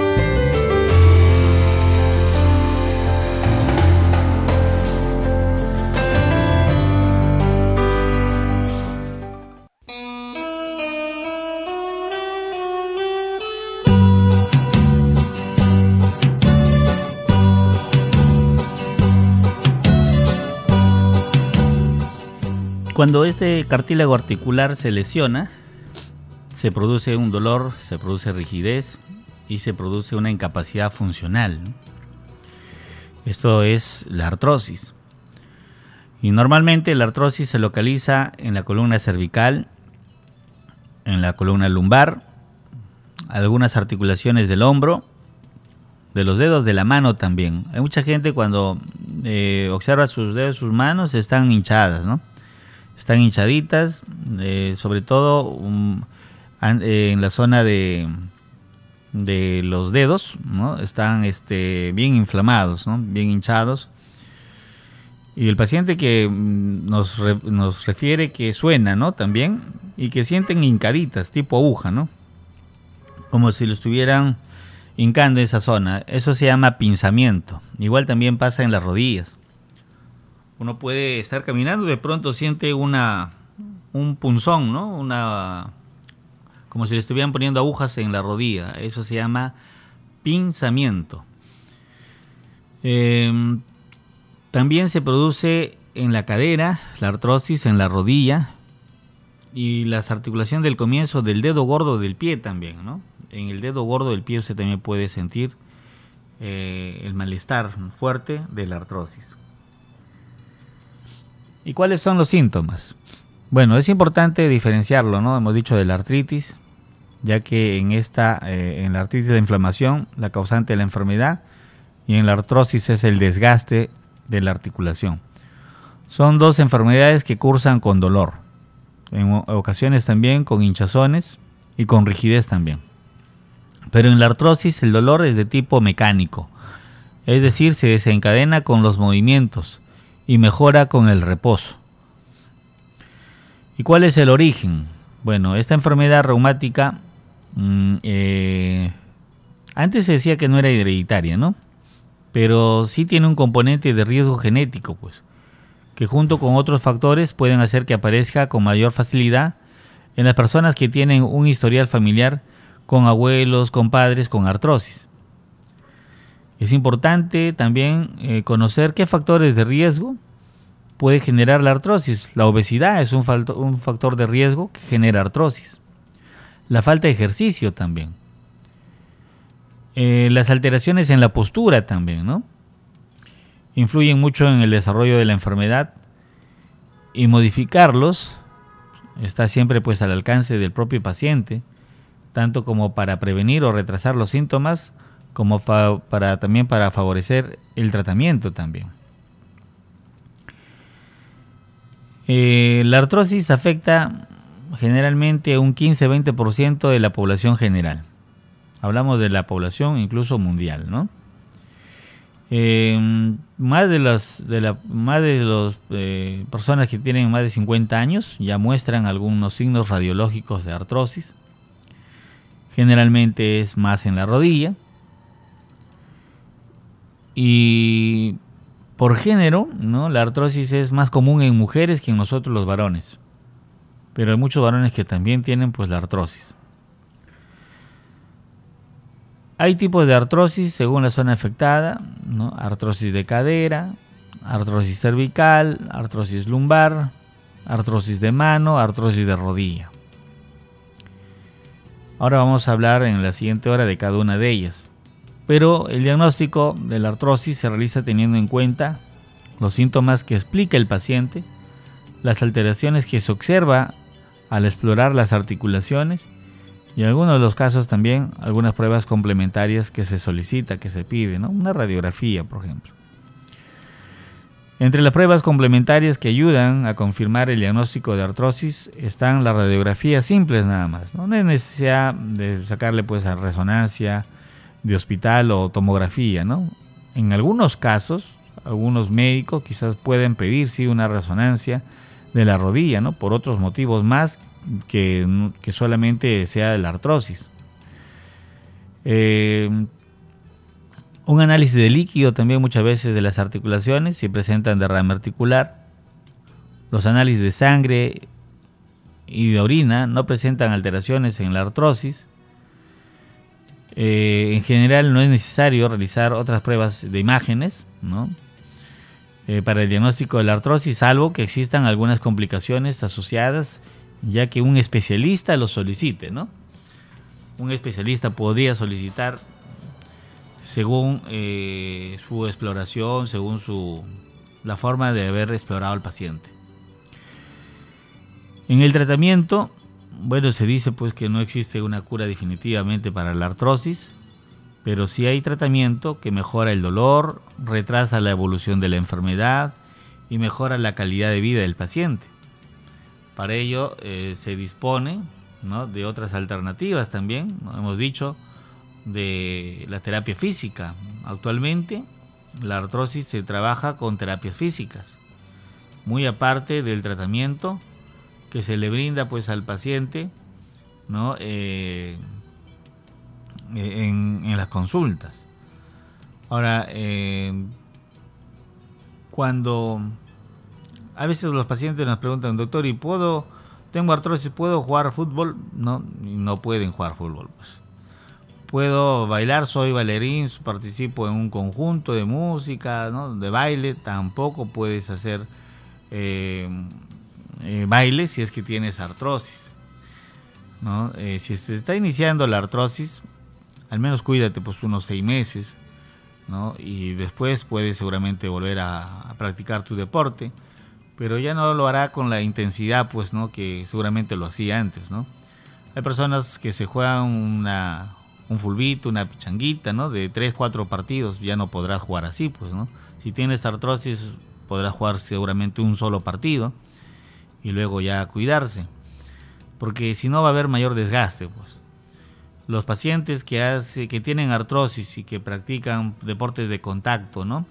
Cuando este cartílago articular se lesiona, se produce un dolor, se produce rigidez y se produce una incapacidad funcional. Esto es la artrosis. Y normalmente la artrosis se localiza en la columna cervical, en la columna lumbar, algunas articulaciones del hombro, de los dedos de la mano también. Hay mucha gente cuando observa sus dedos, sus manos, están hinchadas, ¿no? Están hinchaditas, sobre todo en la zona de los dedos, ¿no? Están bien inflamados, ¿no? Bien hinchados. Y el paciente que nos refiere que suena, ¿no? También, y que sienten hincaditas, tipo aguja, ¿no? Como si lo estuvieran hincando en esa zona. Eso se llama pinzamiento. Igual también pasa en las rodillas. Uno puede estar caminando y de pronto siente un punzón, ¿no? Como si le estuvieran poniendo agujas en la rodilla. Eso se llama pinzamiento. También se produce en la cadera, la artrosis en la rodilla y las articulaciones del comienzo del dedo gordo del pie también, ¿no? En el dedo gordo del pie usted también puede sentir el malestar fuerte de la artrosis. ¿Y cuáles son los síntomas? Bueno, es importante diferenciarlo, ¿no? Hemos dicho de la artritis, ya que en la artritis de inflamación, la causante de la enfermedad, y en la artrosis es el desgaste de la articulación. Son dos enfermedades que cursan con dolor, en ocasiones también con hinchazones y con rigidez también. Pero en la artrosis el dolor es de tipo mecánico, es decir, se desencadena con los movimientos y mejora con el reposo. ¿Y cuál es el origen? Bueno, esta enfermedad reumática antes se decía que no era hereditaria, ¿no? Pero sí tiene un componente de riesgo genético, pues, que junto con otros factores pueden hacer que aparezca con mayor facilidad en las personas que tienen un historial familiar con abuelos, con padres, con artrosis. Es importante también conocer qué factores de riesgo puede generar la artrosis. La obesidad es un factor de riesgo que genera artrosis. La falta de ejercicio también. Las alteraciones en la postura también, ¿no? Influyen mucho en el desarrollo de la enfermedad, y modificarlos está siempre pues al alcance del propio paciente, tanto como para prevenir o retrasar los síntomas, como también para favorecer el tratamiento también. La artrosis afecta generalmente un 15-20% de la población general. Hablamos de la población incluso mundial, ¿no? Más de las personas que tienen más de 50 años ya muestran algunos signos radiológicos de artrosis. Generalmente es más en la rodilla. Y por género, ¿no? La artrosis es más común en mujeres que en nosotros los varones. Pero hay muchos varones que también tienen pues la artrosis. Hay tipos de artrosis según la zona afectada, ¿no? Artrosis de cadera, artrosis cervical, artrosis lumbar, artrosis de mano, artrosis de rodilla. Ahora vamos a hablar en la siguiente hora de cada una de ellas. Pero el diagnóstico de la artrosis se realiza teniendo en cuenta los síntomas que explica el paciente, las alteraciones que se observa al explorar las articulaciones y en algunos de los casos también algunas pruebas complementarias que se solicita, que se pide, ¿no? Una radiografía, por ejemplo. Entre las pruebas complementarias que ayudan a confirmar el diagnóstico de artrosis están las radiografías simples nada más, ¿no? No hay necesidad de sacarle pues a resonancia de hospital o tomografía, ¿no? En algunos casos, algunos médicos quizás pueden pedir sí una resonancia de la rodilla, ¿no? Por otros motivos más que solamente sea de la artrosis. Un análisis de líquido también muchas veces de las articulaciones si presentan derrame articular. Los análisis de sangre y de orina no presentan alteraciones en la artrosis. En general no es necesario realizar otras pruebas de imágenes, ¿no? Para el diagnóstico de la artrosis, salvo que existan algunas complicaciones asociadas, ya que un especialista lo solicite, ¿no? Un especialista podría solicitar según su exploración, según la forma de haber explorado al paciente. En el tratamiento, bueno, se dice pues que no existe una cura definitivamente para la artrosis, pero sí hay tratamiento que mejora el dolor, retrasa la evolución de la enfermedad y mejora la calidad de vida del paciente. Para ello se dispone, ¿no?, de otras alternativas también, ¿no? Hemos dicho de la terapia física. Actualmente la artrosis se trabaja con terapias físicas, muy aparte del tratamiento que se le brinda pues al paciente, ¿no? En las consultas. Ahora, cuando a veces los pacientes nos preguntan, doctor, ¿y tengo artrosis, puedo jugar fútbol? No pueden jugar fútbol, pues. Puedo bailar, soy bailarín, participo en un conjunto de música, ¿no?, de baile. Tampoco puedes hacer baile si es que tienes artrosis, ¿no? Si se está iniciando la artrosis, al menos cuídate pues unos 6 meses, ¿no? Y después puedes seguramente volver a practicar tu deporte, pero ya no lo hará con la intensidad pues, ¿no?, que seguramente lo hacía antes, ¿no? Hay personas que se juegan un fulbito, una pichanguita, ¿no?, de 3-4 partidos. Ya no podrás jugar así, pues, ¿no? Si tienes artrosis podrás jugar seguramente un solo partido y luego ya cuidarse, porque si no va a haber mayor desgaste, pues. los pacientes que tienen artrosis y que practican deportes de contacto, ¿no?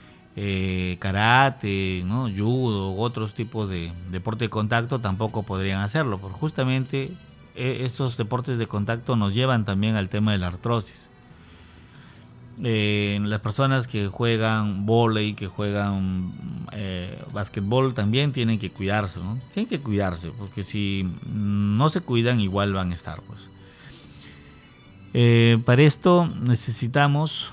Karate, ¿no? Judo, otros tipos de deporte de contacto tampoco podrían hacerlo, porque justamente estos deportes de contacto nos llevan también al tema de la artrosis. Las personas que juegan vóley, que juegan básquetbol, también tienen que cuidarse, ¿no? Tienen que cuidarse, porque si no se cuidan, igual van a estar, pues. Para esto necesitamos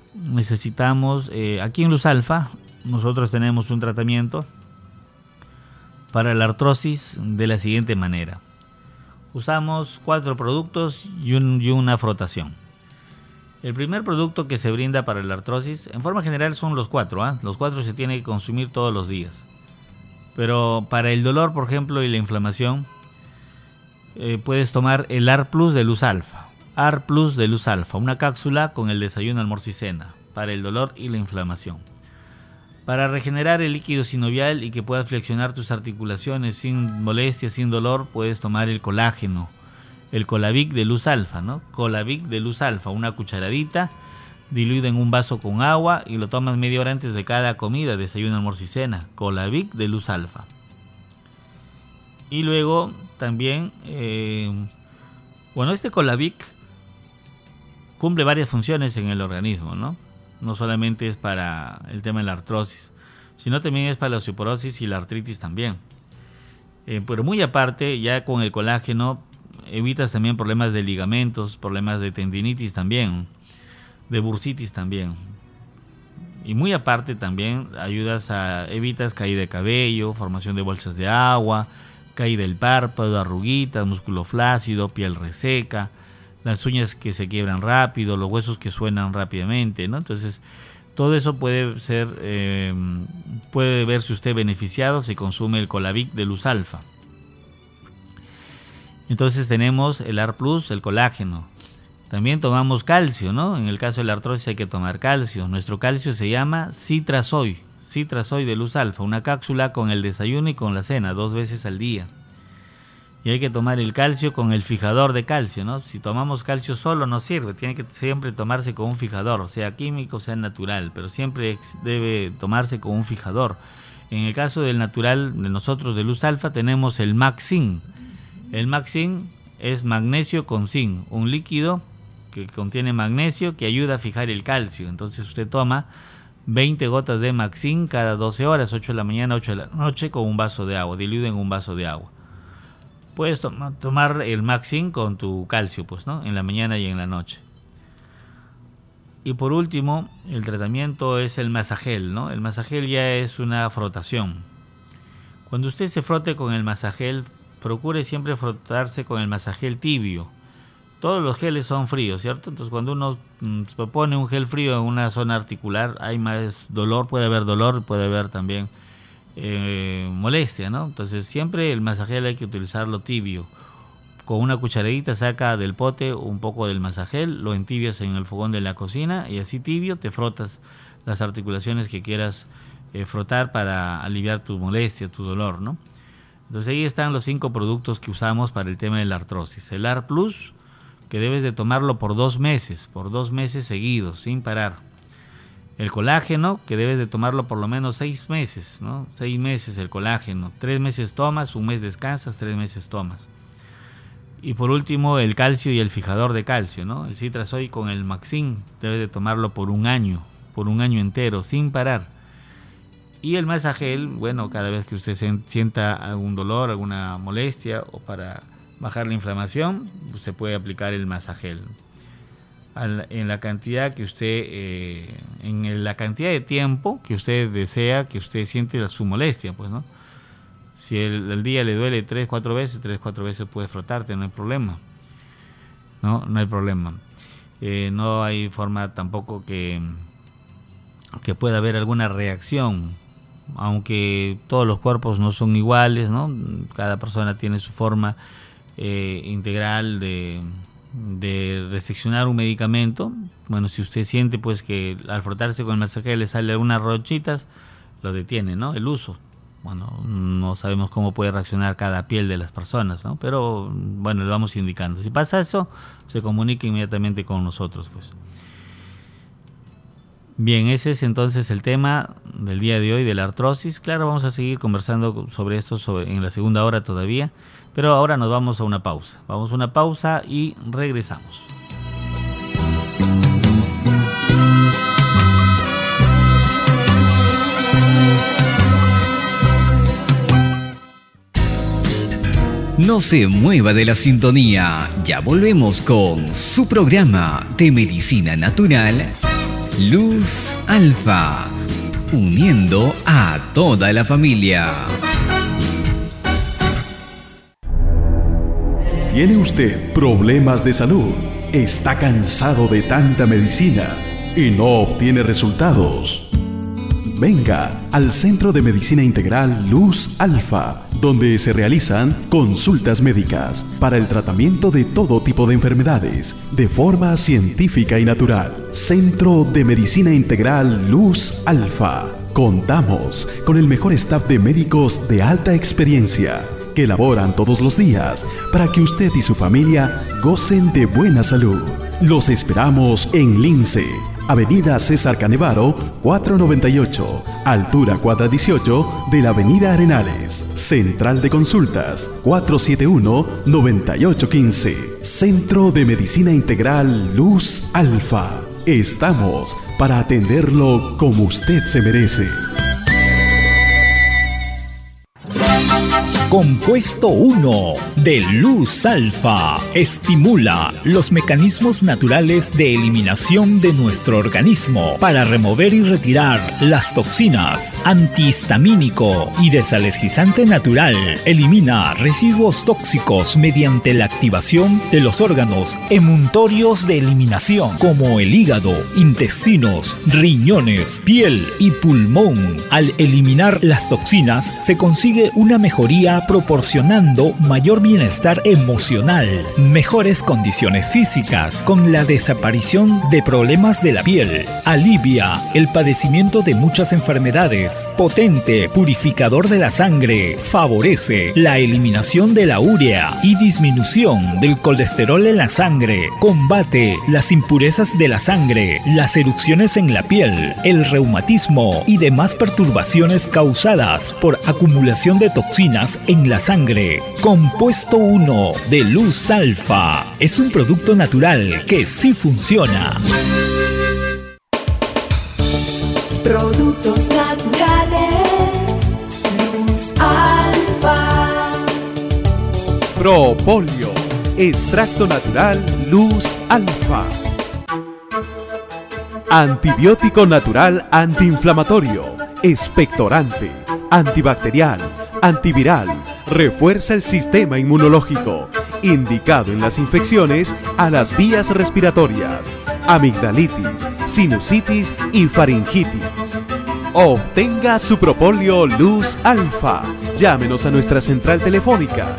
aquí en Luz Alfa, nosotros tenemos un tratamiento para la artrosis de la siguiente manera. Usamos 4 productos y una frotación. El primer producto que se brinda para la artrosis, en forma general son los 4, ¿eh? Los 4 se tienen que consumir todos los días. Pero para el dolor, por ejemplo, y la inflamación, puedes tomar el AR Plus de Luz Alfa. AR Plus de Luz Alfa, una cápsula con el desayuno, almuerzo y cena, para el dolor y la inflamación. Para regenerar el líquido sinovial y que puedas flexionar tus articulaciones sin molestia, sin dolor, puedes tomar el colágeno, el Colavic de Luz Alfa, ¿no? Colavic de Luz Alfa, una cucharadita diluida en un vaso con agua y lo tomas media hora antes de cada comida, desayuno, almuerzo y cena. Colavic de Luz Alfa. Y luego también, este Colavic cumple varias funciones en el organismo, ¿no? No solamente es para el tema de la artrosis, sino también es para la osteoporosis y la artritis también. Pero muy aparte, ya con el colágeno evitas también problemas de ligamentos, problemas de tendinitis también, de bursitis también. Y muy aparte también evitas caída de cabello, formación de bolsas de agua, caída del párpado, arruguitas, músculo flácido, piel reseca, las uñas que se quiebran rápido, los huesos que suenan rápidamente, ¿no? Entonces, todo eso puede verse usted beneficiado si consume el Colavic de Luz Alfa. Entonces tenemos el AR Plus, el colágeno. También tomamos calcio, ¿no? En el caso de la artrosis hay que tomar calcio. Nuestro calcio se llama Citrasoy de Luz Alfa, una cápsula con el desayuno y con la cena, 2 veces al día. Y hay que tomar el calcio con el fijador de calcio, ¿no? Si tomamos calcio solo no sirve, tiene que siempre tomarse con un fijador, sea químico, sea natural, pero siempre debe tomarse con un fijador. En el caso del natural de nosotros de Luz Alfa tenemos el Maxin. El Maxin es magnesio con zinc, un líquido que contiene magnesio que ayuda a fijar el calcio. Entonces usted toma 20 gotas de Maxin cada 12 horas, 8 de la mañana, 8 de la noche, con un vaso de agua, diluido en un vaso de agua. Puedes tomar el Maxin con tu calcio, pues, ¿no? En la mañana y en la noche. Y por último, el tratamiento es el masagel, ¿no? El masagel ya es una frotación. Cuando usted se frote con el masagel, procure siempre frotarse con el masagel tibio. Todos los geles son fríos, ¿cierto? Entonces cuando uno pone un gel frío en una zona articular, hay más dolor, puede haber también molestia, ¿no? Entonces siempre el masagel hay que utilizarlo tibio. Con una cucharadita saca del pote un poco del masagel, lo entibias en el fogón de la cocina y así tibio te frotas las articulaciones que quieras frotar para aliviar tu molestia, tu dolor, ¿no? Entonces ahí están los 5 productos que usamos para el tema de la artrosis. El AR Plus, que debes de tomarlo por 2 meses seguidos, sin parar. El colágeno, que debes de tomarlo por lo menos 6 meses, ¿no? 6 meses el colágeno. 3 meses tomas, 1 mes descansas, 3 meses tomas. Y por último, el calcio y el fijador de calcio, ¿no? El Citrasoy con el Maxin, debes de tomarlo por un año entero, sin parar. Y el masagel, bueno, cada vez que usted sienta algún dolor, alguna molestia o para bajar la inflamación, se puede aplicar el masagel. En la cantidad que usted, en la cantidad de tiempo que usted desea, que usted siente su molestia, pues, ¿no? Si el día le duele 3-4 veces puede frotarte, no hay problema. No hay problema. No hay forma tampoco que pueda haber alguna reacción, aunque todos los cuerpos no son iguales, ¿no? Cada persona tiene su forma integral de reseccionar un medicamento. Bueno, si usted siente pues que al frotarse con el masagel le sale algunas ronchitas, lo detiene, ¿no? El uso. bueno, no sabemos cómo puede reaccionar cada piel de las personas, ¿no? Pero bueno, le vamos indicando. Si pasa eso, se comunica inmediatamente con nosotros, pues. Bien, ese es entonces el tema del día de hoy de la artrosis. Claro, vamos a seguir conversando sobre esto en la segunda hora todavía, pero ahora nos vamos a una pausa. Vamos a una pausa y regresamos. No se mueva de la sintonía, ya volvemos con su programa de medicina natural, Luz Alfa, uniendo a toda la familia. ¿Tiene usted problemas de salud? ¿Está cansado de tanta medicina y no obtiene resultados? Venga al Centro de Medicina Integral Luz Alfa, donde se realizan consultas médicas para el tratamiento de todo tipo de enfermedades de forma científica y natural. Centro de Medicina Integral Luz Alfa. Contamos con el mejor staff de médicos de alta experiencia que laboran todos los días para que usted y su familia gocen de buena salud. Los esperamos en Lince, Avenida César Canevaro, 498, altura cuadra 18 de la Avenida Arenales. Central de Consultas, 471-9815. Centro de Medicina Integral Luz Alfa. Estamos para atenderlo como usted se merece. Compuesto 1 de Luz Alfa estimula los mecanismos naturales de eliminación de nuestro organismo para remover y retirar las toxinas. Antihistamínico y desalergizante natural. Elimina residuos tóxicos mediante la activación de los órganos emuntorios de eliminación como el hígado, intestinos, riñones, piel y pulmón. Al eliminar las toxinas se consigue una mejoría proporcionando mayor bienestar emocional, mejores condiciones físicas con la desaparición de problemas de la piel, alivia el padecimiento de muchas enfermedades, potente purificador de la sangre, favorece la eliminación de la urea y disminución del colesterol en la sangre, combate las impurezas de la sangre, las erupciones en la piel, el reumatismo y demás perturbaciones causadas por acumulación de toxinas en la sangre. Compuesto 1 de Luz Alfa es un producto natural que sí funciona. Productos naturales, Luz Alfa. Propolio, extracto natural Luz Alfa. Antibiótico natural antiinflamatorio, expectorante, antibacterial, antiviral, refuerza el sistema inmunológico, indicado en las infecciones a las vías respiratorias, amigdalitis, sinusitis y faringitis. Obtenga su Propolio Luz Alfa. Llámenos a nuestra central telefónica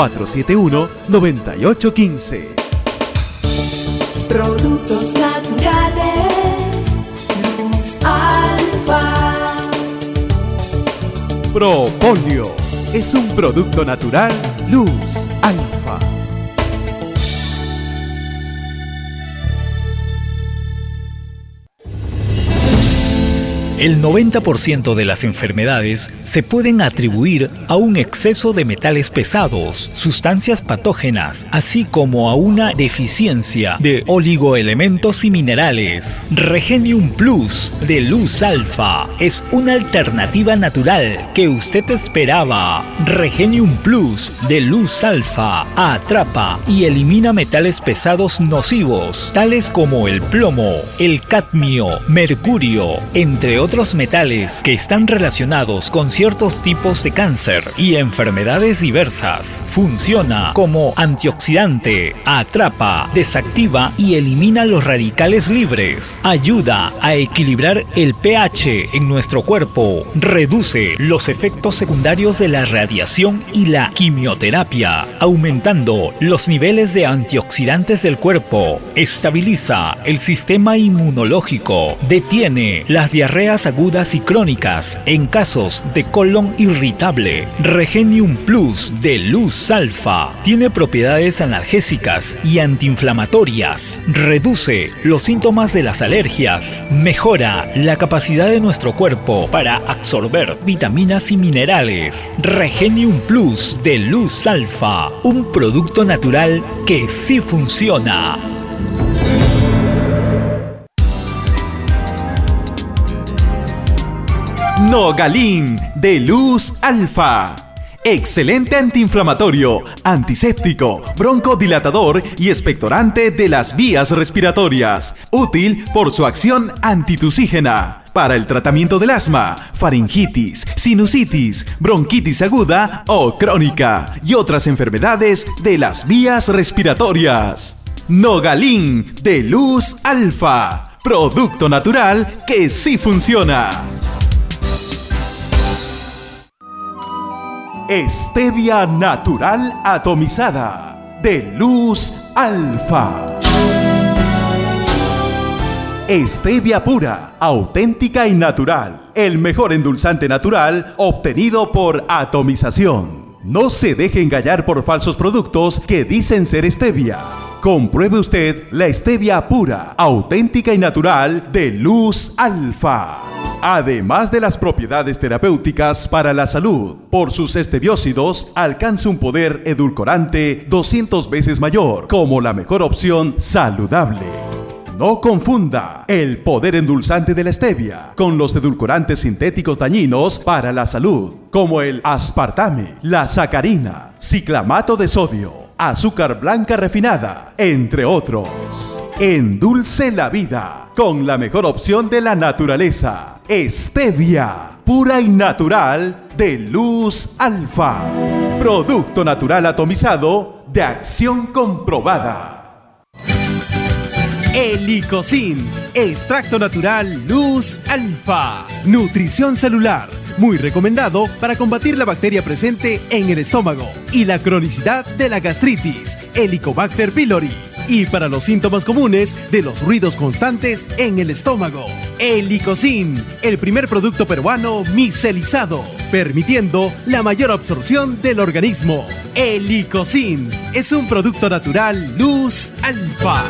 471-9815. Productos naturales, Luz Alfa. Propolio es un producto natural Luz Alfa. El 90% de las enfermedades se pueden atribuir a un exceso de metales pesados, sustancias patógenas, así como a una deficiencia de oligoelementos y minerales. Regenium Plus de Luz Alfa es una alternativa natural que usted esperaba. Regenium Plus de Luz Alfa atrapa y elimina metales pesados nocivos, tales como el plomo, el cadmio, mercurio, entre otros metales que están relacionados con ciertos tipos de cáncer y enfermedades diversas. Funciona como antioxidante, atrapa, desactiva y elimina los radicales libres. Ayuda a equilibrar el pH en nuestro cuerpo. Reduce los efectos secundarios de la radiación y la quimioterapia, aumentando los niveles de antioxidantes del cuerpo. Estabiliza el sistema inmunológico. Detiene las diarreas molestias agudas y crónicas en casos de colon irritable. Regenium Plus de Luz Alfa tiene propiedades analgésicas y antiinflamatorias. Reduce los síntomas de las alergias. Mejora la capacidad de nuestro cuerpo para absorber vitaminas y minerales. Regenium Plus de Luz Alfa, un producto natural que sí funciona. Nogalin de Luz Alfa. Excelente antiinflamatorio, antiséptico, broncodilatador y expectorante de las vías respiratorias. Útil por su acción antitusígena. Para el tratamiento del asma, faringitis, sinusitis, bronquitis aguda o crónica y otras enfermedades de las vías respiratorias. Nogalin de Luz Alfa. Producto natural que sí funciona. Stevia natural atomizada de Luz Alfa. Stevia pura, auténtica y natural. El mejor endulzante natural obtenido por atomización. No se deje engañar por falsos productos que dicen ser stevia. Compruebe usted la stevia pura, auténtica y natural de Luz Alfa. Además de las propiedades terapéuticas para la salud, por sus estebiócidos alcanza un poder edulcorante 200 veces mayor, como la mejor opción saludable. No confunda el poder endulzante de la stevia con los edulcorantes sintéticos dañinos para la salud, como el aspartame, la sacarina, ciclamato de sodio, azúcar blanca refinada, entre otros. Endulce la vida con la mejor opción de la naturaleza. Stevia, pura y natural de Luz Alfa. Producto natural atomizado de acción comprobada. Helicocin, extracto natural Luz Alfa. Nutrición celular, muy recomendado para combatir la bacteria presente en el estómago y la cronicidad de la gastritis, Helicobacter pylori. Y para los síntomas comunes de los ruidos constantes en el estómago. Helicocin, el primer producto peruano micelizado, permitiendo la mayor absorción del organismo. Helicocin es un producto natural Luz Alfa.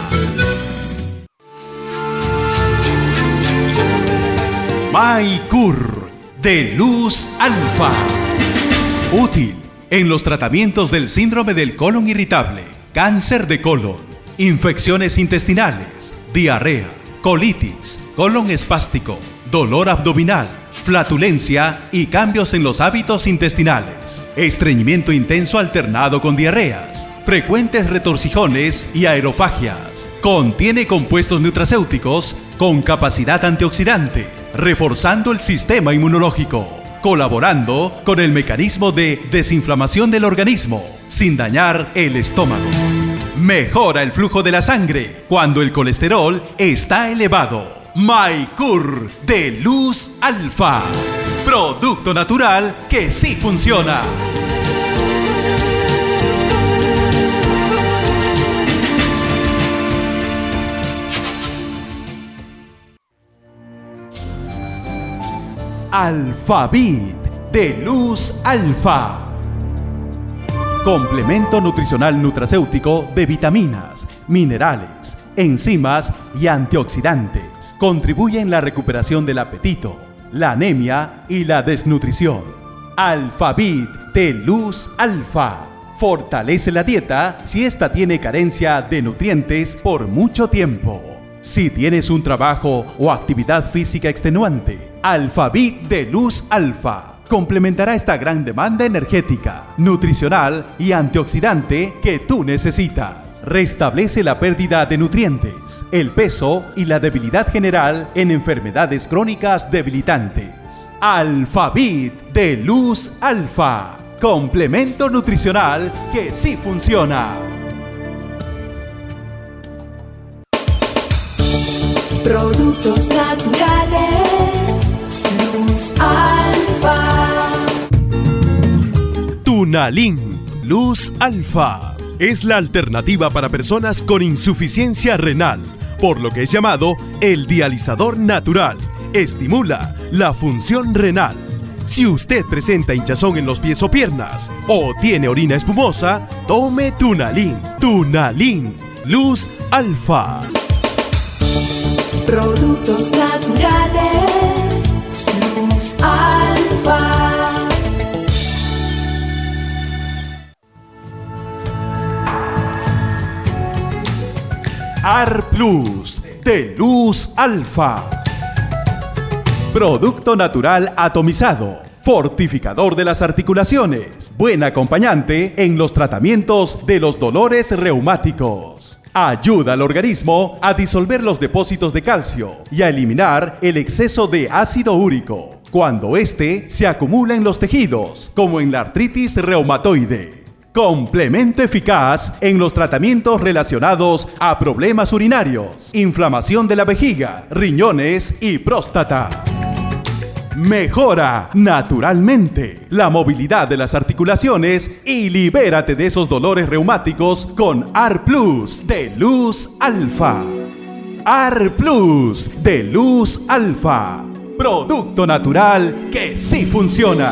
Maicur de Luz Alfa. Útil en los tratamientos del síndrome del colon irritable, cáncer de colon, infecciones intestinales, diarrea, colitis, colon espástico, dolor abdominal, flatulencia y cambios en los hábitos intestinales, estreñimiento intenso alternado con diarreas, frecuentes retorcijones y aerofagias. Contiene compuestos nutracéuticos con capacidad antioxidante, reforzando el sistema inmunológico, colaborando con el mecanismo de desinflamación del organismo, sin dañar el estómago. Mejora el flujo de la sangre cuando el colesterol está elevado. Maicur de Luz Alfa. Producto natural que sí funciona. Alfavit de Luz Alfa. Complemento nutricional nutracéutico de vitaminas, minerales, enzimas y antioxidantes. Contribuye en la recuperación del apetito, la anemia y la desnutrición. Alfavit de Luz Alfa. Fortalece la dieta si ésta tiene carencia de nutrientes por mucho tiempo. Si tienes un trabajo o actividad física extenuante, Alfavit de Luz Alfa complementará esta gran demanda energética, nutricional y antioxidante que tú necesitas. Restablece la pérdida de nutrientes, el peso y la debilidad general en enfermedades crónicas debilitantes. Alfavit de Luz Alfa. Complemento nutricional que sí funciona. Productos naturales, Luz Alfa. Tunalin Luz Alfa es la alternativa para personas con insuficiencia renal, por lo que es llamado el dializador natural, estimula la función renal. Si usted presenta hinchazón en los pies o piernas o tiene orina espumosa, tome Tunalin. Tunalin, Luz Alfa. Productos naturales, Luz Alfa. AR Plus de Luz Alfa. Producto natural atomizado, fortificador de las articulaciones, buen acompañante en los tratamientos de los dolores reumáticos. Ayuda al organismo a disolver los depósitos de calcio y a eliminar el exceso de ácido úrico cuando éste se acumula en los tejidos, como en la artritis reumatoide. Complemento eficaz en los tratamientos relacionados a problemas urinarios, inflamación de la vejiga, riñones y próstata. Mejora naturalmente la movilidad de las articulaciones y libérate de esos dolores reumáticos con AR Plus de Luz Alfa. AR Plus de Luz Alfa. Producto natural que sí funciona.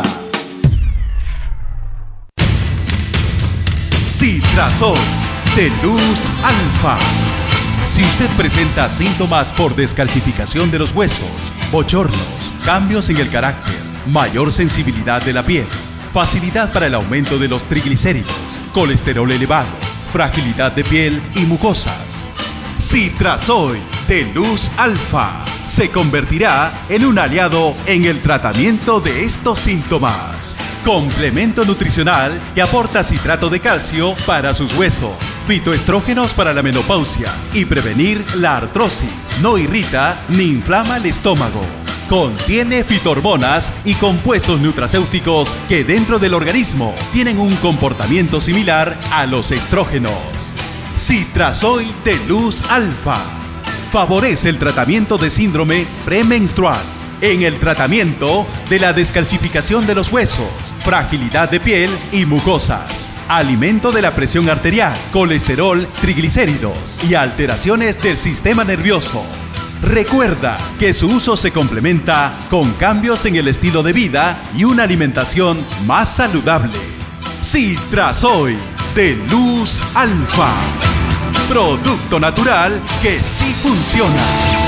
Citrazol de Luz Alfa. Si usted presenta síntomas por descalcificación de los huesos, bochornos, cambios en el carácter, mayor sensibilidad de la piel, facilidad para el aumento de los triglicéridos, colesterol elevado, fragilidad de piel y mucosas, Citrazol de Luz Alfa se convertirá en un aliado en el tratamiento de estos síntomas. Complemento nutricional que aporta citrato de calcio para sus huesos, fitoestrógenos para la menopausia y prevenir la artrosis. No irrita ni inflama el estómago. Contiene fitohormonas y compuestos nutracéuticos que dentro del organismo tienen un comportamiento similar a los estrógenos. Citrazol de Luz Alfa favorece el tratamiento de síndrome premenstrual, en el tratamiento de la descalcificación de los huesos, fragilidad de piel y mucosas, alimento de la presión arterial, colesterol, triglicéridos y alteraciones del sistema nervioso. Recuerda que su uso se complementa con cambios en el estilo de vida y una alimentación más saludable. Citrazol de Luz Alfa. Producto natural que sí funciona.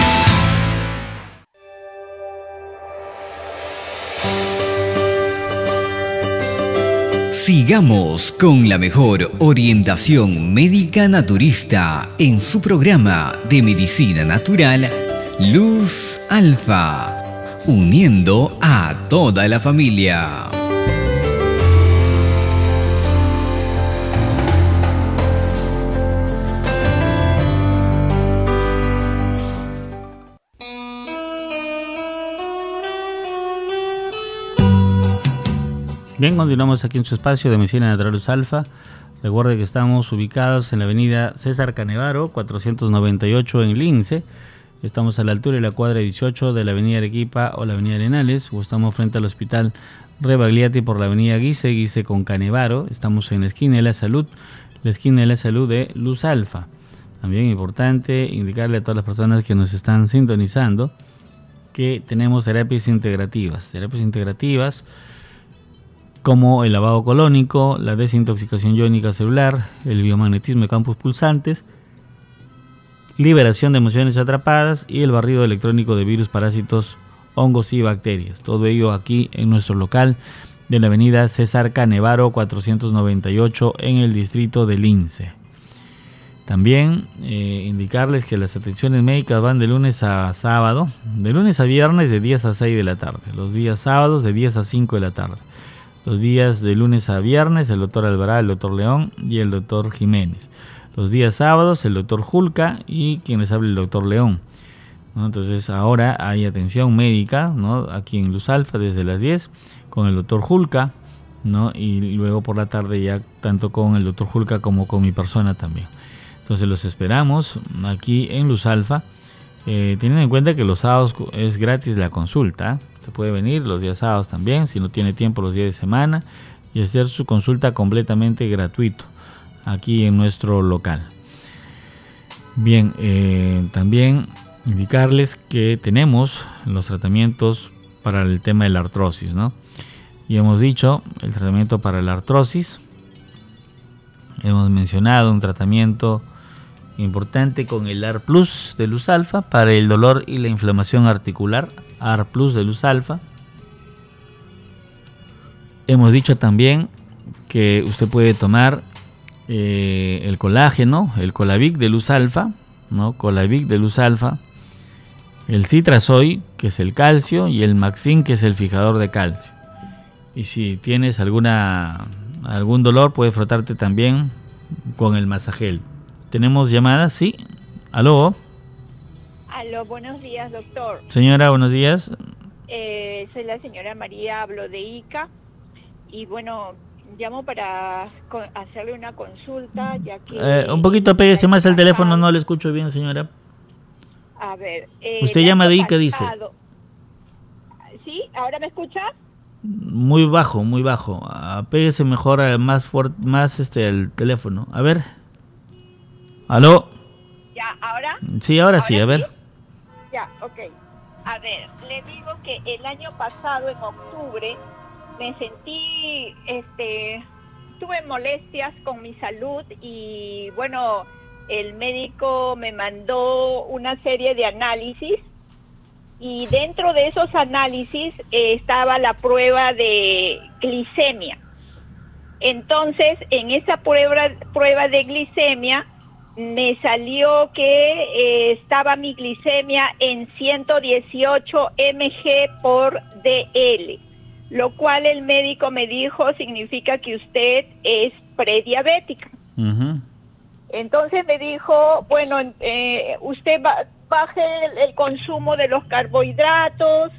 Sigamos con la mejor orientación médica naturista en su programa de medicina natural Luz Alfa, uniendo a toda la familia. Bien, continuamos aquí en su espacio de Medicina Natural Luz Alfa. Recuerde que estamos ubicados en la avenida César Canevaro, 498 en Lince. Estamos a la altura de la cuadra 18 de la avenida Arequipa o la avenida Arenales, o estamos frente al hospital Rebagliati por la avenida Guise con Canevaro. Estamos en la esquina de la salud de Luz Alfa. También importante indicarle a todas las personas que nos están sintonizando que tenemos terapias integrativas como el lavado colónico, la desintoxicación iónica celular, el biomagnetismo de campos pulsantes, liberación de emociones atrapadas y el barrido electrónico de virus, parásitos, hongos y bacterias. Todo ello aquí en nuestro local de la avenida César Canevaro 498 en el distrito de Lince. También indicarles que las atenciones médicas van de lunes a sábado, de lunes a viernes de 10 a 6 de la tarde, los días sábados de 10 a 5 de la tarde. Los días de lunes a viernes, el doctor Alvarado, el doctor León y el doctor Jiménez. Los días sábados, el doctor Julca y quien les habla, el doctor León, ¿no? Entonces ahora hay atención médica, ¿no? Aquí en Luz Alfa desde las 10 con el doctor Julca, ¿no? Y luego por la tarde ya tanto con el doctor Julca como con mi persona también. Entonces los esperamos aquí en Luz Alfa, teniendo en cuenta que los sábados es gratis la consulta. Se puede venir los días sábados también, si no tiene tiempo los días de semana, y hacer su consulta completamente gratuito aquí en nuestro local. Bien, también indicarles que tenemos los tratamientos para el tema de la artrosis, ¿no? Y hemos dicho el tratamiento para la artrosis. Hemos mencionado un tratamiento importante con el AR Plus de Luz Alfa para el dolor y la inflamación articular, AR Plus de Luz Alfa. Hemos dicho también que usted puede tomar el colágeno, el Colavic de Luz Alfa, ¿no? Colavic de Luz Alfa, el Citrasoy, que es el calcio, y el Maxin, que es el fijador de calcio. Y si tienes algún dolor, puedes frotarte también con el Masagel. ¿Tenemos llamadas? Sí. ¿Aló? Aló, buenos días, doctor. Señora, buenos días. Soy la señora María, hablo de Ica. Y bueno, llamo para hacerle una consulta, ya que... un poquito apéguese más al teléfono, no le escucho bien, señora. A ver... Usted llama de Ica, dice. ¿Sí? ¿Ahora me escucha? Muy bajo, muy bajo. Apéguese mejor más fuerte, más el teléfono. A ver. ¿Aló? ¿Ya? ¿Ahora? Sí, ahora sí, a ver. Ya, ok. A ver, le digo que el año pasado, en octubre, me sentí, tuve molestias con mi salud y bueno, el médico me mandó una serie de análisis y dentro de esos análisis estaba la prueba de glicemia. Entonces, en esa prueba de glicemia me salió que estaba mi glicemia en 118 mg por dl. Lo cual el médico me dijo significa que usted es prediabética. Uh-huh. Entonces me dijo, bueno, usted baje el consumo de los carbohidratos,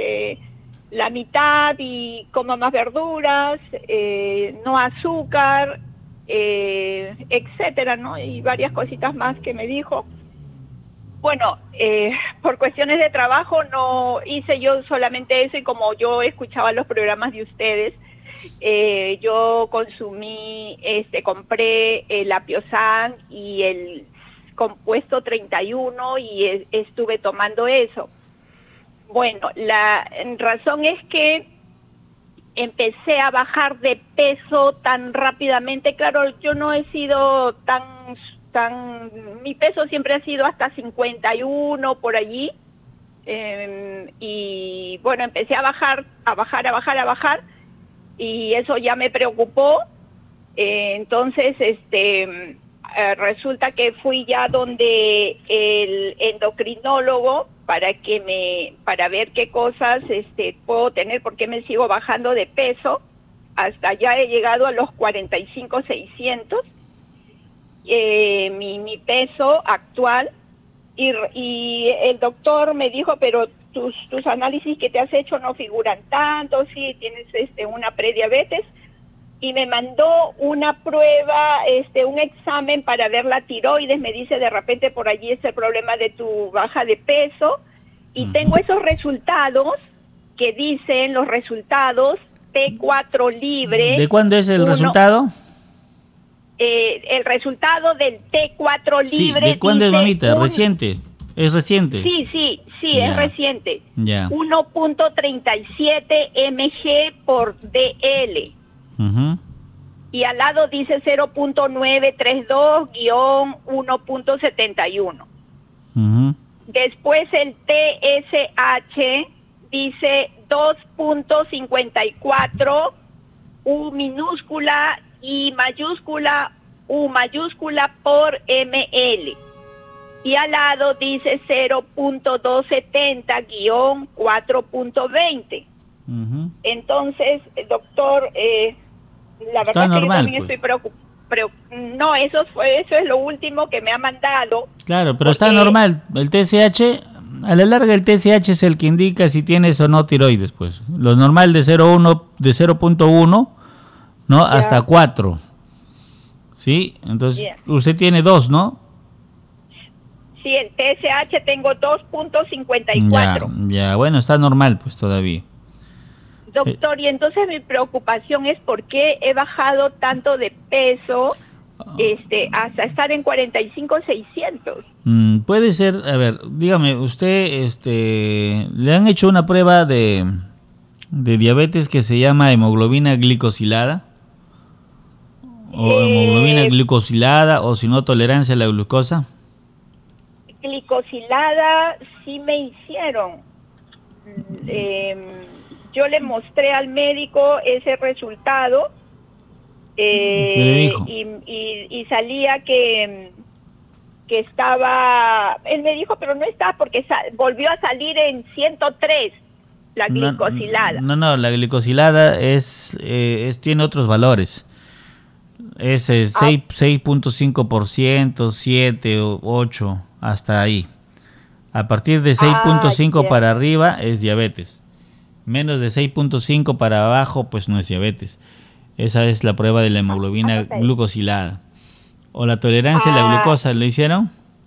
la mitad y coma más verduras, no azúcar, etcétera, ¿no? Y varias cositas más que me dijo. Bueno, por cuestiones de trabajo no hice yo solamente eso y como yo escuchaba los programas de ustedes, yo consumí, compré el Apiosan y el compuesto 31 y estuve tomando eso. Bueno, la razón es que empecé a bajar de peso tan rápidamente. Claro, yo no he sido mi peso siempre ha sido hasta 51 por allí, y bueno, empecé a bajar y eso ya me preocupó. Entonces resulta que fui ya donde el endocrinólogo para ver qué cosas puedo tener, porque me sigo bajando de peso, hasta ya he llegado a los 45,600. Mi peso actual y el doctor me dijo, pero tus análisis que te has hecho no figuran tanto, sí, tienes una prediabetes, y me mandó una prueba, un examen para ver la tiroides. Me dice, de repente por allí es el problema de tu baja de peso, y tengo esos resultados que dicen los resultados T4 libre. ¿De cuándo es el resultado? El resultado del T4 libre. Sí, ¿de cuándo es, mamita? ¿Reciente? ¿Es reciente? Sí, ya. Es reciente. Ya. 1.37 mg por dl. Uh-huh. Y al lado dice 0.932-1.71. Uh-huh. Después el TSH dice 2.54 U minúscula I mayúscula, U mayúscula por ml. Y al lado dice 0.270-4.20. Uh-huh. Entonces, doctor, la verdad es que yo también estoy preocupada. No, eso es lo último que me ha mandado. Claro, pero está normal. El TSH, a la larga el TSH es el que indica si tienes o no tiroides, pues. Lo normal de 0.1, ¿no? Ya. Hasta 4. ¿Sí? Entonces, usted tiene 2, ¿no? Sí, el TSH tengo 2.54. Ya, bueno, está normal, pues, todavía. Doctor, y entonces mi preocupación es por qué he bajado tanto de peso hasta estar en 45,600. Puede ser, a ver, dígame, usted, le han hecho una prueba de diabetes que se llama hemoglobina glicosilada, o hemoglobina glucosilada, o si no, tolerancia a la glucosa. Glicosilada sí me hicieron. Yo le mostré al médico ese resultado. ¿Qué le dijo? Y salía que estaba, él me dijo, pero no está, porque volvió a salir en 103 la glicosilada. No, la glicosilada tiene otros valores. Es 6.5%, 7 o 8, hasta ahí. A partir de 6.5 para arriba es diabetes. Menos de 6.5 para abajo, pues no es diabetes. Esa es la prueba de la hemoglobina glucosilada. ¿O la tolerancia a la glucosa lo hicieron?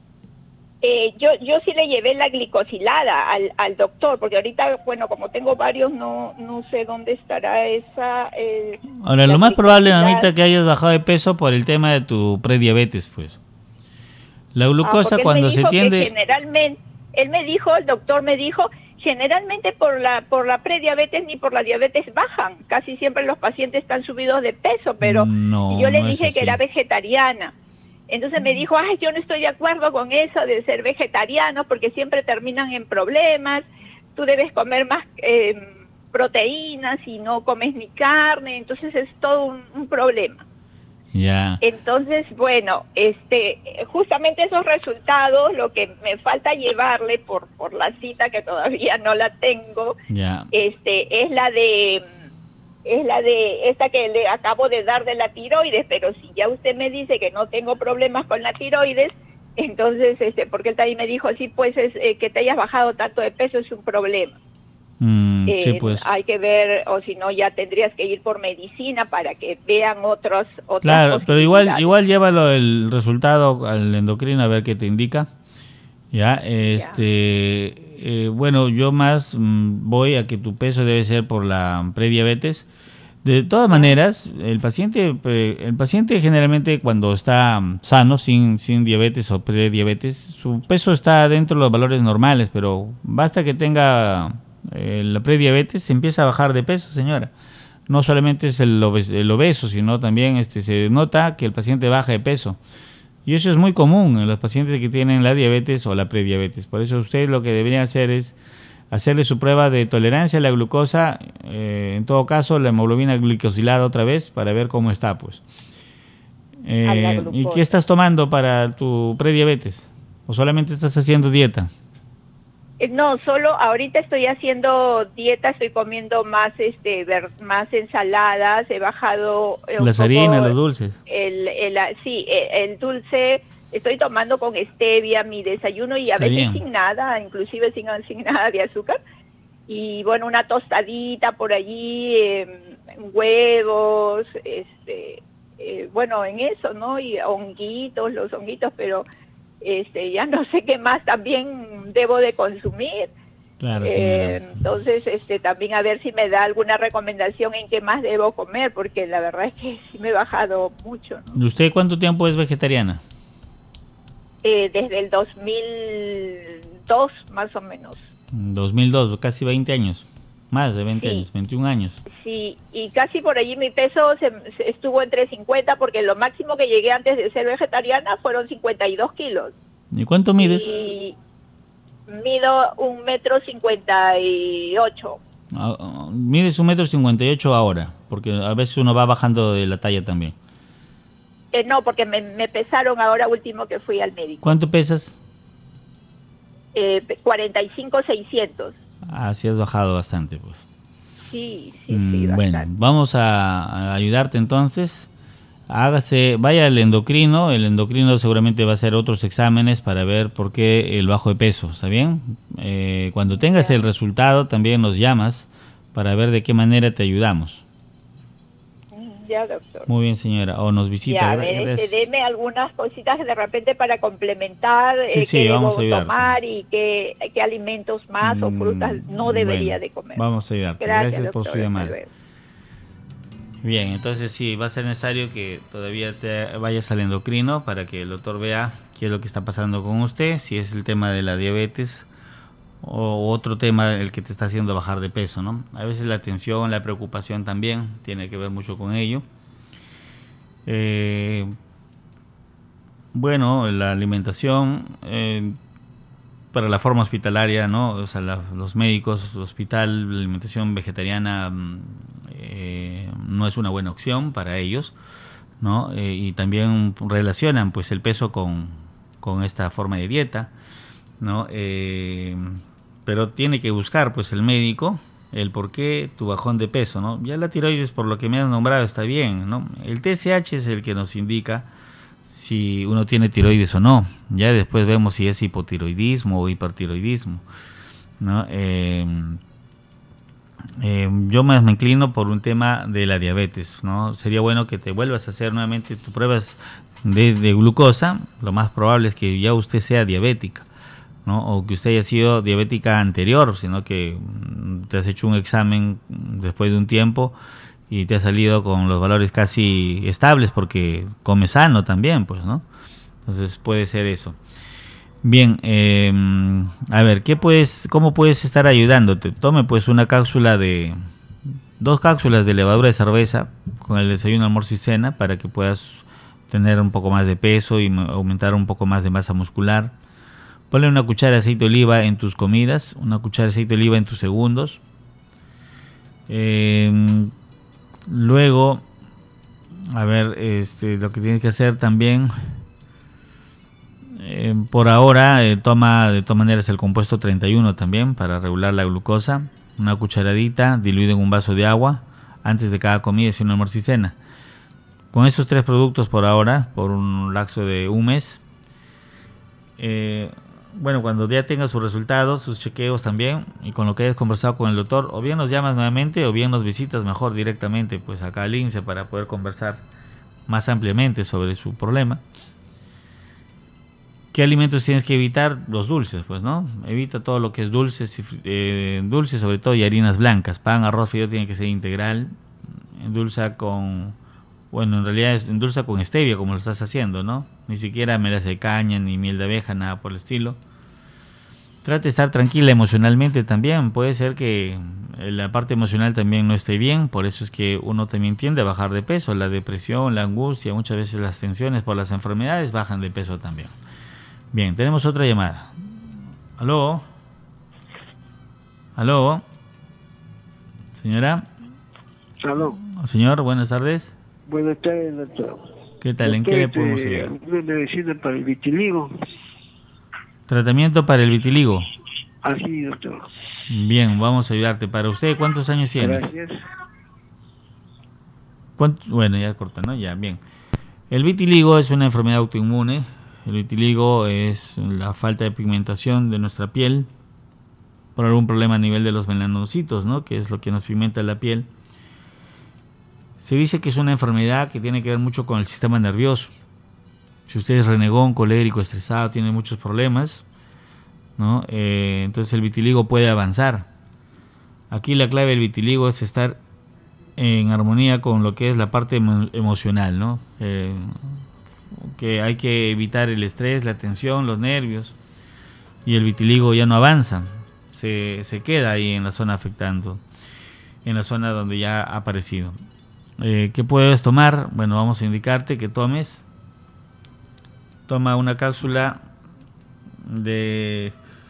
Yo sí le llevé la glicosilada al doctor, porque ahorita, bueno, como tengo varios, no sé dónde estará esa. Ahora, lo más probable, mamita, que hayas bajado de peso por el tema de tu prediabetes, pues. La glucosa cuando se tiende... Generalmente, el doctor me dijo, generalmente por la prediabetes ni por la diabetes bajan. Casi siempre los pacientes están subidos de peso, pero yo le dije que era vegetariana. Entonces me dijo, yo no estoy de acuerdo con eso de ser vegetariano porque siempre terminan en problemas. Tú debes comer más proteínas y no comes ni carne. Entonces es todo un problema. Ya. Entonces, bueno, justamente esos resultados, lo que me falta llevarle por la cita, que todavía no la tengo, es la de esta que le acabo de dar de la tiroides, pero si ya usted me dice que no tengo problemas con la tiroides, entonces, porque él también me dijo, sí, pues que te hayas bajado tanto de peso es un problema. Sí, pues. Hay que ver, o si no ya tendrías que ir por medicina para que vean otras claro, pero igual llévalo el resultado al endocrino a ver qué te indica. Ya, bueno, yo más voy a que tu peso debe ser por la prediabetes. De todas maneras, el paciente generalmente cuando está sano, sin diabetes o prediabetes, su peso está dentro de los valores normales, pero basta que tenga la prediabetes, se empieza a bajar de peso, señora. No solamente es el obeso, sino también se nota que el paciente baja de peso. Y eso es muy común en los pacientes que tienen la diabetes o la prediabetes. Por eso usted lo que debería hacer es hacerle su prueba de tolerancia a la glucosa, en todo caso la hemoglobina glicosilada otra vez para ver cómo está, pues. ¿Y qué estás tomando para tu prediabetes? ¿O solamente estás haciendo dieta? No, solo ahorita estoy haciendo dieta, estoy comiendo más más ensaladas, he bajado las harinas, los dulces. El dulce estoy tomando con stevia mi desayuno y a veces sin nada, inclusive sin nada de azúcar. Y bueno, una tostadita por allí, huevos, bueno, en eso, ¿no? Y los honguitos, pero ya no sé qué más también debo de consumir. Claro, entonces, también a ver si me da alguna recomendación en qué más debo comer, porque la verdad es que sí me he bajado mucho, ¿no? ¿Y usted cuánto tiempo es vegetariana? Desde el 2002, más o menos. 2002, casi 20 años. Más de 20 años, 21 años. Sí, y casi por allí mi peso estuvo entre 50, porque lo máximo que llegué antes de ser vegetariana fueron 52 kilos. ¿Y cuánto mides? Y mido 1,58 m. Mides 1,58 m ahora, porque a veces uno va bajando de la talla también. No, porque me pesaron ahora último que fui al médico. ¿Cuánto pesas? 45,600. Sí has bajado bastante, pues. Sí, bueno, vamos a ayudarte entonces. Vaya al endocrino. El endocrino seguramente va a hacer otros exámenes para ver por qué el bajo de peso, ¿está bien? Cuando tengas el resultado también nos llamas para ver de qué manera te ayudamos. Ya, doctor. Muy bien, señora. O nos visita. Deme algunas cositas de repente para complementar qué debo debo tomar y qué alimentos más o frutas no debería de comer. Vamos a ayudarte. Gracias por su llamada. Bien, entonces sí, va a ser necesario que todavía te vayas al endocrino para que el doctor vea qué es lo que está pasando con usted, si es el tema de la diabetes o otro tema el que te está haciendo bajar de peso, ¿no? A veces la tensión, la preocupación también tiene que ver mucho con ello. Bueno, la alimentación para la forma hospitalaria, ¿no? O sea, los médicos, el hospital, la alimentación vegetariana no es una buena opción para ellos, ¿no? Y también relacionan pues el peso con esta forma de dieta, ¿no? Pero tiene que buscar pues el médico el por qué tu bajón de peso, ¿no? Ya la tiroides, por lo que me has nombrado, está bien, ¿no? El TSH es el que nos indica si uno tiene tiroides o no. Ya después vemos si es hipotiroidismo o hipertiroidismo, ¿no? Yo más me inclino por un tema de la diabetes, ¿no? Sería bueno que te vuelvas a hacer nuevamente tus pruebas de glucosa. Lo más probable es que ya usted sea diabética, ¿no? O que usted haya sido diabética anterior, sino que te has hecho un examen después de un tiempo y te ha salido con los valores casi estables porque comes sano también, pues, ¿no? Entonces puede ser eso. Bien, a ver, ¿cómo puedes estar ayudándote? Tome pues una cápsula dos cápsulas de levadura de cerveza con el desayuno, almuerzo y cena para que puedas tener un poco más de peso y aumentar un poco más de masa muscular. Ponle una cuchara de aceite de oliva en tus comidas, una cuchara de aceite de oliva en tus segundos. Luego, a ver, lo que tienes que hacer también, por ahora, toma de todas maneras el compuesto 31 también para regular la glucosa. Una cucharadita diluida en un vaso de agua antes de cada comida, si un almuerzo y cena. Con esos 3 productos por ahora, por un lapso de un mes. Bueno, cuando ya tengas sus resultados, sus chequeos también, y con lo que hayas conversado con el doctor, o bien nos llamas nuevamente o bien nos visitas mejor directamente pues acá al INSE para poder conversar más ampliamente sobre su problema. ¿Qué alimentos tienes que evitar? Los dulces, pues, ¿no? Evita todo lo que es dulces, sobre todo, y harinas blancas. Pan, arroz, fideo tiene que ser integral. Endulza con stevia, como lo estás haciendo, ¿no? Ni siquiera melaza de caña, ni miel de abeja, nada por el estilo. Trata de estar tranquila emocionalmente también. Puede ser que la parte emocional también no esté bien, por eso es que uno también tiende a bajar de peso. La depresión, la angustia, muchas veces las tensiones por las enfermedades bajan de peso también. Bien, tenemos otra llamada. ¿Aló? ¿Aló? ¿Señora? ¿Aló? Señor, buenas tardes. Buenas tardes, doctor. ¿Qué tal? ¿En qué le podemos ayudar? Una medicina para el vitiligo. ¿Tratamiento para el vitiligo? Así, doctor. Bien, vamos a ayudarte. ¿Para usted cuántos años tienes? Gracias. Bueno, ya corta, ¿no? Ya, bien. El vitiligo es una enfermedad autoinmune. El vitiligo es la falta de pigmentación de nuestra piel por algún problema a nivel de los melanocitos, ¿no? Que es lo que nos pigmenta la piel. Se dice que es una enfermedad que tiene que ver mucho con el sistema nervioso. Si usted es renegón, colérico, estresado, tiene muchos problemas, ¿no? Entonces el vitiligo puede avanzar. Aquí la clave del vitiligo es estar en armonía con lo que es la parte emocional, ¿no? Que hay que evitar el estrés, la tensión, los nervios, y el vitiligo ya no avanza, se queda ahí en la zona afectando, en la zona donde ya ha aparecido. ¿Qué puedes tomar? Bueno, vamos a indicarte que toma una cápsula de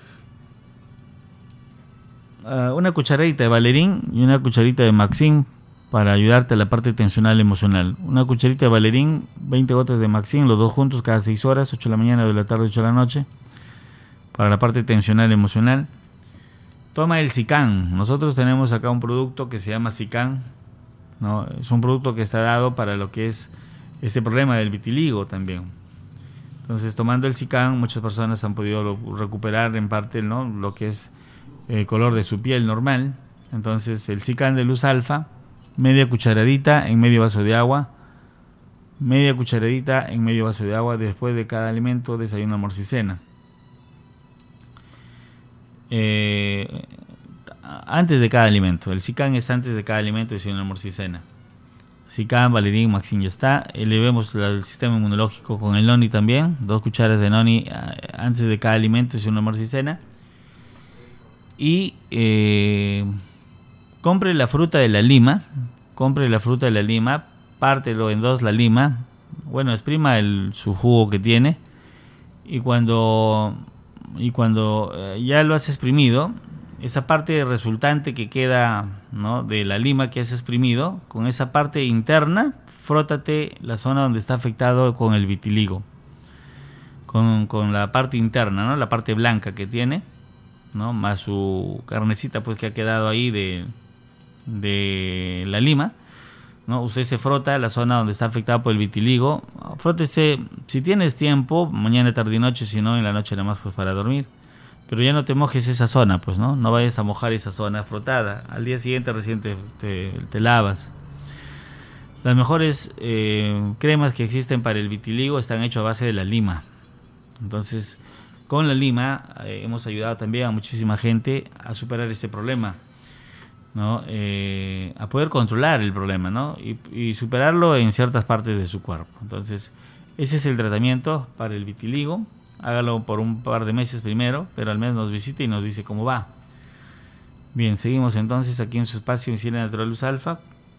una cucharadita de Valerín y una cucharita de Maxim para ayudarte a la parte tensional emocional. Una cucharita de Valerín, 20 gotas de Maxim, los dos juntos cada 6 horas, 8 de la mañana, 2 de la tarde, 8 de la noche, para la parte tensional emocional. Toma el Sican. Nosotros tenemos acá un producto que se llama Sican, ¿no? Es un producto que está dado para lo que es este problema del vitiligo también. Entonces, tomando el Sican, muchas personas han podido recuperar en parte, ¿no?, lo que es el color de su piel normal. Entonces, el Sican de luz alfa, media cucharadita en medio vaso de agua, después de cada alimento, desayuno, almuerzo y cena. Antes de cada alimento. El Sican es antes de cada alimento, desayuno, almuerzo y cena. Sican, Valerín, Maxin ya está. Elevemos el sistema inmunológico con el noni también. 2 cucharas de noni antes de cada alimento, es un almuerzo y cena. Y compre la fruta de la lima. Pártelo en 2 la lima. Bueno, exprima su jugo que tiene. Y cuando ya lo has exprimido, esa parte resultante que queda, ¿no?, de la lima que has exprimido, con esa parte interna, frótate la zona donde está afectado con el vitiligo. Con la parte interna, ¿no?, la parte blanca que tiene, ¿no?, más su carnecita pues que ha quedado ahí de la lima, ¿no? Usted se frota la zona donde está afectada por el vitiligo. Frótese si tienes tiempo, mañana, tarde y noche, si no en la noche nada más pues para dormir. Pero ya no te mojes esa zona, pues, ¿no? No vayas a mojar esa zona frotada. Al día siguiente recién te lavas. Las mejores cremas que existen para el vitiligo están hechas a base de la lima. Entonces, con la lima hemos ayudado también a muchísima gente a superar este problema, ¿no? A poder controlar el problema, ¿no? Y superarlo en ciertas partes de su cuerpo. Entonces, ese es el tratamiento para el vitiligo. Hágalo por un par de meses primero, pero al menos nos visite y nos dice cómo va. Bien, seguimos entonces aquí en su espacio Medicina Natural Luz Alfa.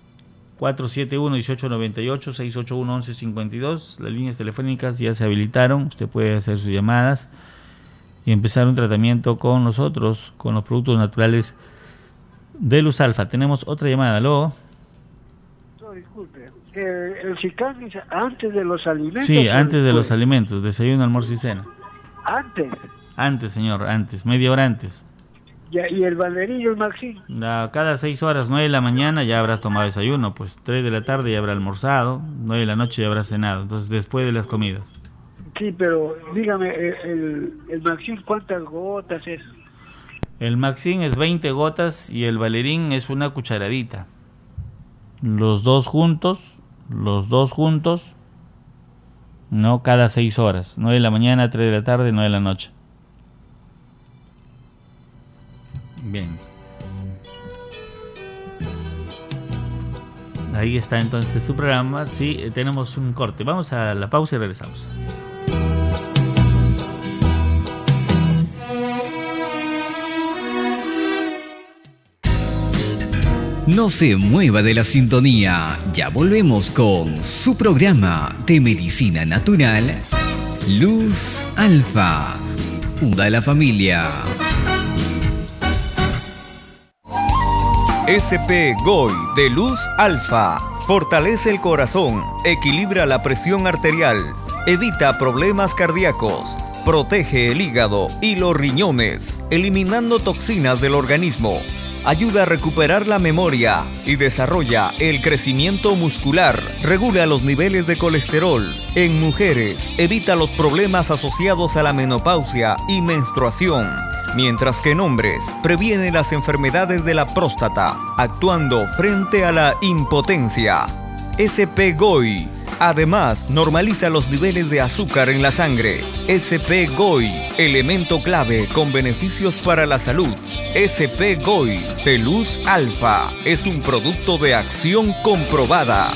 471-1898, 681-1152. Las líneas telefónicas ya se habilitaron. Usted puede hacer sus llamadas y empezar un tratamiento con nosotros, con los productos naturales de Luz Alfa. Tenemos otra llamada. ¿Aló? No, disculpe. El Sican dice antes de los alimentos. Sí, antes de los alimentos. Desayuno, almuerzo y cena. ¿Antes? Antes, señor, antes. Media hora antes. Ya, ¿y el Valerín y el Maxín? Cada 6 horas, 9 de la mañana ya habrás tomado desayuno. Pues 3 de la tarde ya habrá almorzado. 9 de la noche ya habrás cenado. Entonces, después de las comidas. Sí, pero dígame, el Maxín, ¿cuántas gotas es? El Maxín es 20 gotas y el Valerín es una cucharadita. Los dos juntos, no cada 6 horas. 9 de la mañana, 3 de la tarde, 9 de la noche. Bien. Ahí está entonces su programa. Sí, tenemos un corte. Vamos a la pausa y regresamos. No se mueva de la sintonía, ya volvemos con su programa de medicina natural, Luz Alfa, una la familia. SP GOI de Luz Alfa fortalece el corazón, equilibra la presión arterial, evita problemas cardíacos, protege el hígado y los riñones, eliminando toxinas del organismo. Ayuda a recuperar la memoria y desarrolla el crecimiento muscular. Regula los niveles de colesterol. En mujeres, evita los problemas asociados a la menopausia y menstruación. Mientras que en hombres, previene las enfermedades de la próstata, actuando frente a la impotencia. SP GOI. Además, normaliza los niveles de azúcar en la sangre. SP GOI, elemento clave con beneficios para la salud. SP GOI de Luz Alfa es un producto de acción comprobada.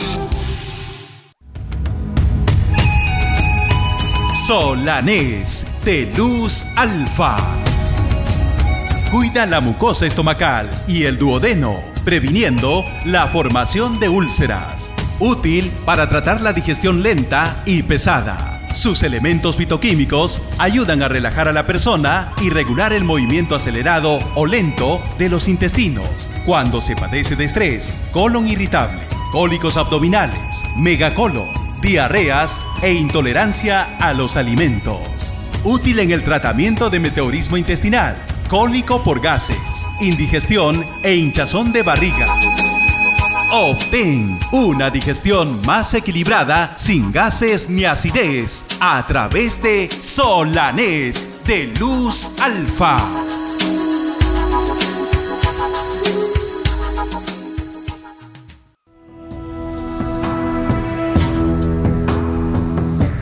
Solanés de Luz Alfa. Cuida la mucosa estomacal y el duodeno, previniendo la formación de úlceras. Útil para tratar la digestión lenta y pesada. Sus elementos fitoquímicos ayudan a relajar a la persona y regular el movimiento acelerado o lento de los intestinos cuando se padece de estrés, colon irritable, cólicos abdominales, megacolon, diarreas e intolerancia a los alimentos. Útil en el tratamiento de meteorismo intestinal, cólico por gases, indigestión e hinchazón de barriga. Obtén una digestión más equilibrada, sin gases ni acidez, a través de Solanés de Luz Alfa.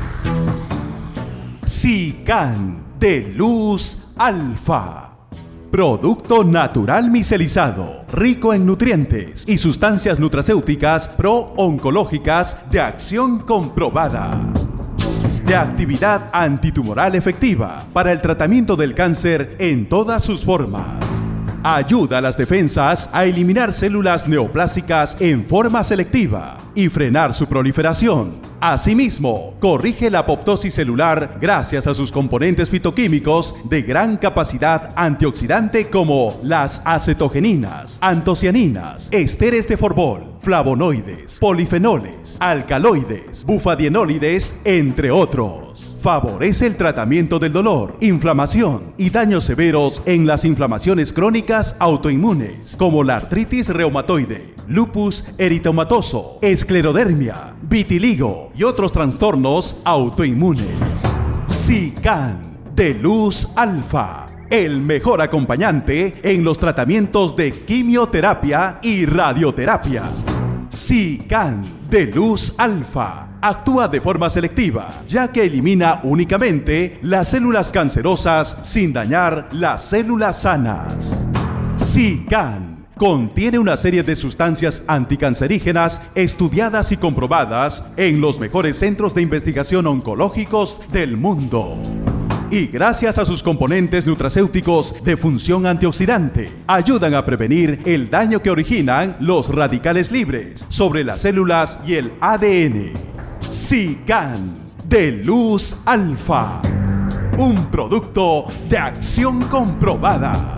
Sican de Luz Alfa. Producto natural micelizado, rico en nutrientes y sustancias nutracéuticas pro-oncológicas de acción comprobada. De actividad antitumoral efectiva para el tratamiento del cáncer en todas sus formas. Ayuda a las defensas a eliminar células neoplásicas en forma selectiva y frenar su proliferación. Asimismo, corrige la apoptosis celular gracias a sus componentes fitoquímicos de gran capacidad antioxidante como las acetogeninas, antocianinas, esteres de Forbol, flavonoides, polifenoles, alcaloides, bufadienólides, entre otros. Favorece el tratamiento del dolor, inflamación y daños severos en las inflamaciones crónicas autoinmunes, como la artritis reumatoide, lupus eritematoso, esclerodermia, vitiligo y otros trastornos autoinmunes. SICAN de Luz Alfa, el mejor acompañante en los tratamientos de quimioterapia y radioterapia. SICAN de Luz Alfa actúa de forma selectiva, ya que elimina únicamente las células cancerosas sin dañar las células sanas. SICAN contiene una serie de sustancias anticancerígenas estudiadas y comprobadas en los mejores centros de investigación oncológicos del mundo. Y gracias a sus componentes nutracéuticos de función antioxidante, ayudan a prevenir el daño que originan los radicales libres sobre las células y el ADN. SICAN de Luz Alfa, un producto de acción comprobada.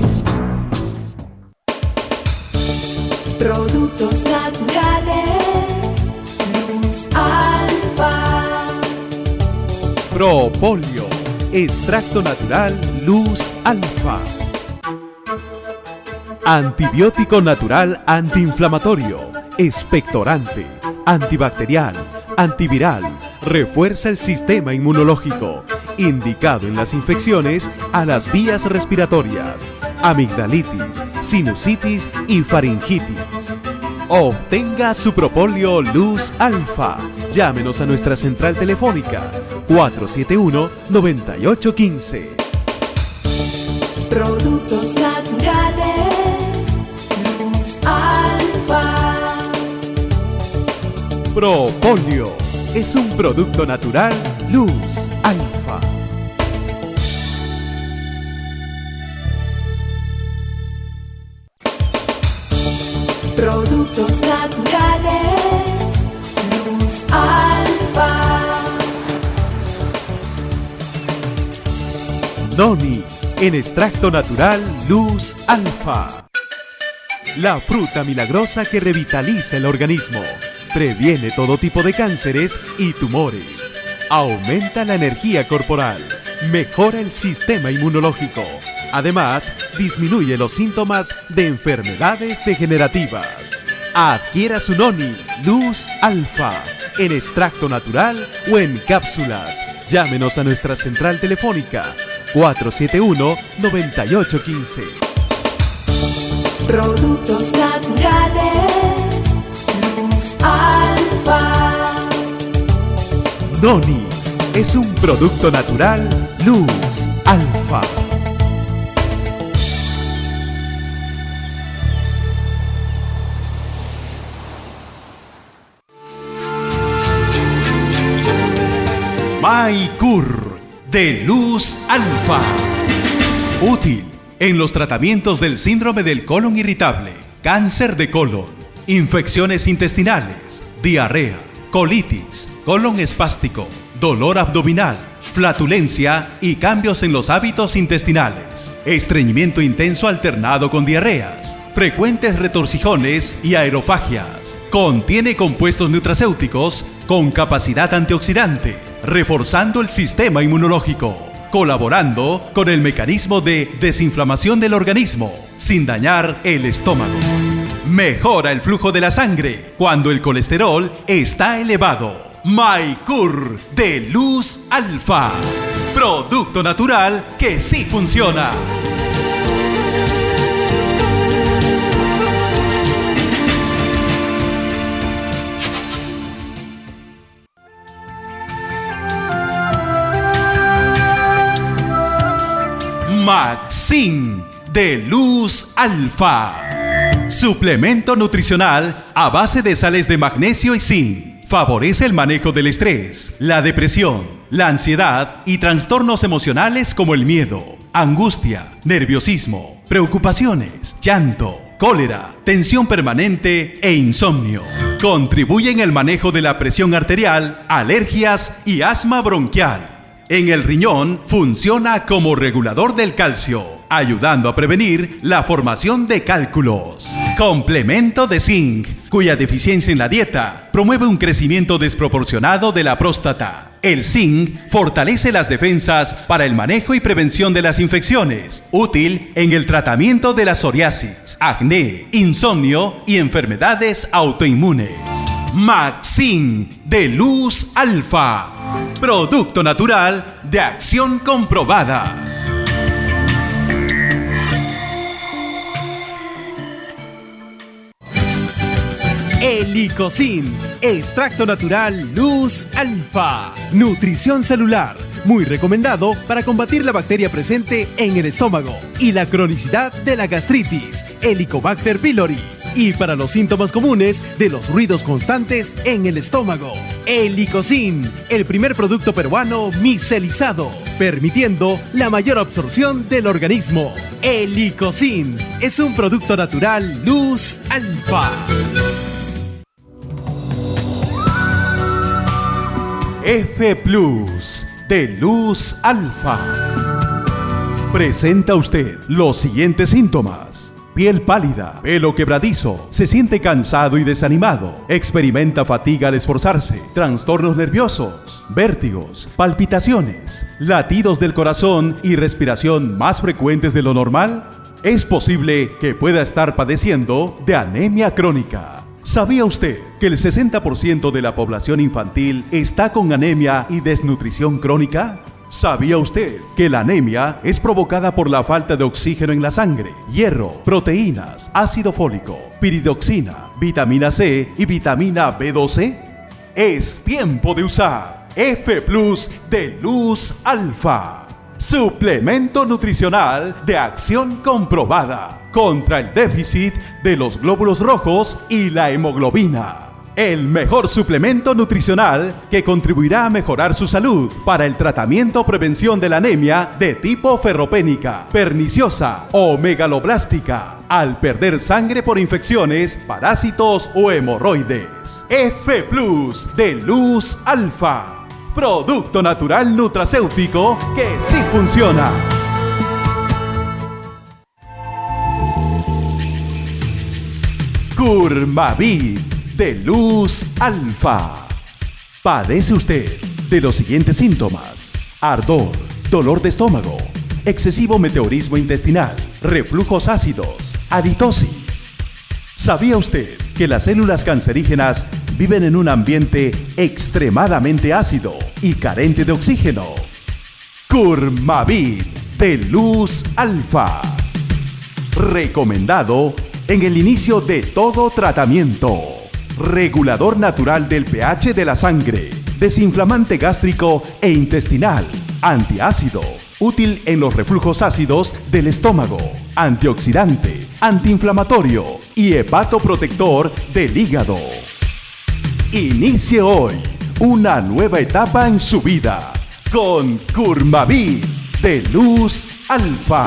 Productos naturales, Luz Alfa. Propolio, extracto natural Luz Alfa. Antibiótico natural antiinflamatorio, expectorante, antibacterial, antiviral, refuerza el sistema inmunológico, indicado en las infecciones a las vías respiratorias, amigdalitis, sinusitis y faringitis. Obtenga su Propolio Luz Alfa. Llámenos a nuestra central telefónica 471-9815. Productos naturales, Luz Alfa. Propolio es un producto natural Luz Alfa. Productos naturales, Luz Alfa. Noni, en extracto natural Luz Alfa. La fruta milagrosa que revitaliza el organismo, previene todo tipo de cánceres y tumores, aumenta la energía corporal, mejora el sistema inmunológico. Además, disminuye los síntomas de enfermedades degenerativas. Adquiera su Noni Luz Alfa en extracto natural o en cápsulas. Llámenos a nuestra central telefónica 471-9815. Productos naturales, Luz Alfa. Noni es un producto natural Luz Alfa. Maicur de Luz Alfa. Útil en los tratamientos del síndrome del colon irritable, cáncer de colon, infecciones intestinales, diarrea, colitis, colon espástico, dolor abdominal, flatulencia y cambios en los hábitos intestinales, estreñimiento intenso alternado con diarreas, frecuentes retorcijones y aerofagias. Contiene compuestos nutracéuticos con capacidad antioxidante, reforzando el sistema inmunológico, colaborando con el mecanismo de desinflamación del organismo, sin dañar el estómago. Mejora el flujo de la sangre cuando el colesterol está elevado. Maicur de Luz Alfa. Producto natural que sí funciona. Maxin de Luz Alfa. Suplemento nutricional a base de sales de magnesio y zinc. Favorece el manejo del estrés, la depresión, la ansiedad y trastornos emocionales como el miedo, angustia, nerviosismo, preocupaciones, llanto, cólera, tensión permanente e insomnio. Contribuye en el manejo de la presión arterial, alergias y asma bronquial. En el riñón funciona como regulador del calcio, ayudando a prevenir la formación de cálculos. Complemento de zinc, cuya deficiencia en la dieta promueve un crecimiento desproporcionado de la próstata. El zinc fortalece las defensas para el manejo y prevención de las infecciones, útil en el tratamiento de la psoriasis, acné, insomnio y enfermedades autoinmunes. Maxin de Luz Alfa, producto natural de acción comprobada. Helicocin, extracto natural Luz Alfa, nutrición celular, muy recomendado para combatir la bacteria presente en el estómago y la cronicidad de la gastritis, Helicobacter pylori, y para los síntomas comunes de los ruidos constantes en el estómago. Helicocin, el primer producto peruano micelizado, permitiendo la mayor absorción del organismo. Helicocin es un producto natural Luz Alfa. F Plus de Luz Alfa. Presenta usted los siguientes síntomas: piel pálida, pelo quebradizo, se siente cansado y desanimado, experimenta fatiga al esforzarse, trastornos nerviosos, vértigos, palpitaciones, latidos del corazón y respiración más frecuentes de lo normal. Es posible que pueda estar padeciendo de anemia crónica. ¿Sabía usted que el 60% de la población infantil está con anemia y desnutrición crónica? ¿Sabía usted que la anemia es provocada por la falta de oxígeno en la sangre, hierro, proteínas, ácido fólico, piridoxina, vitamina C y vitamina B12? Es tiempo de usar F Plus de Luz Alfa, suplemento nutricional de acción comprobada contra el déficit de los glóbulos rojos y la hemoglobina. El mejor suplemento nutricional que contribuirá a mejorar su salud para el tratamiento o prevención de la anemia de tipo ferropénica, perniciosa o megaloblástica, al perder sangre por infecciones, parásitos o hemorroides. F Plus de Luz Alfa, producto natural nutracéutico que sí funciona. Curmavit de Luz Alfa. ¿Padece usted de los siguientes síntomas? Ardor, dolor de estómago, excesivo meteorismo intestinal, reflujos ácidos, halitosis. ¿Sabía usted que las células cancerígenas viven en un ambiente extremadamente ácido y carente de oxígeno? Curmavit de Luz Alfa. Recomendado en el inicio de todo tratamiento. Regulador natural del pH de la sangre, desinflamante gástrico e intestinal, antiácido, útil en los reflujos ácidos del estómago, antioxidante, antiinflamatorio y hepatoprotector del hígado. Inicie hoy una nueva etapa en su vida con Curmavit de Luz Alfa.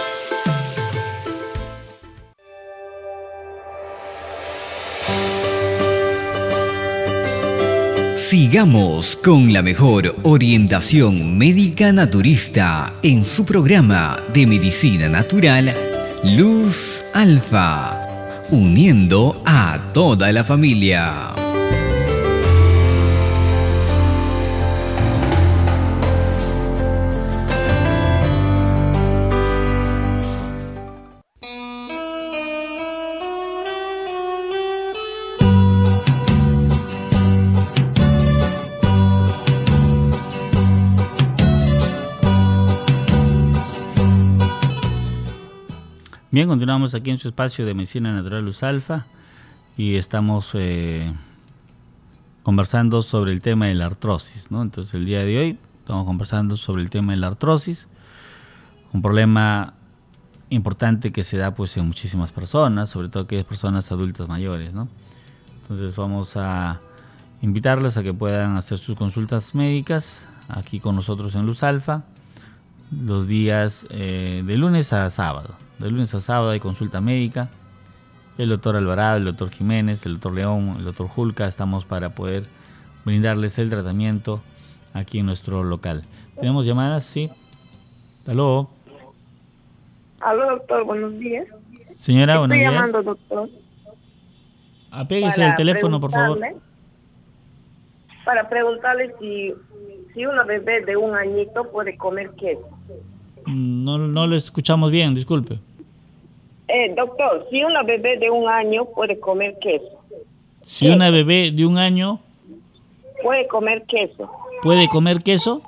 Sigamos con la mejor orientación médica naturista en su programa de medicina natural Luz Alfa, uniendo a toda la familia. Bien, continuamos aquí en su espacio de Medicina Natural Luz Alfa y estamos conversando sobre el tema de la artrosis, ¿no? Entonces el día de hoy estamos conversando sobre el tema de la artrosis, un problema importante que se da pues en muchísimas personas, sobre todo aquellas personas adultas mayores, ¿no? Entonces vamos a invitarlos a que puedan hacer sus consultas médicas aquí con nosotros en Luz Alfa los días de lunes a sábado. De lunes a sábado hay consulta médica. El doctor Alvarado, el doctor Jiménez, el doctor León, el doctor Julca, estamos para poder brindarles el tratamiento aquí en nuestro local. ¿Tenemos llamadas? Sí. Aló. Aló, doctor, buenos días. Señora, buenos días. Estoy llamando, doctor. Apéguese el teléfono, por favor. Para preguntarle si una bebé de 1 añito puede comer queso. No lo escuchamos bien, disculpe. Doctor, si una bebé de 1 año puede comer queso. Si una bebé de 1 año puede comer queso. ¿Puede comer queso?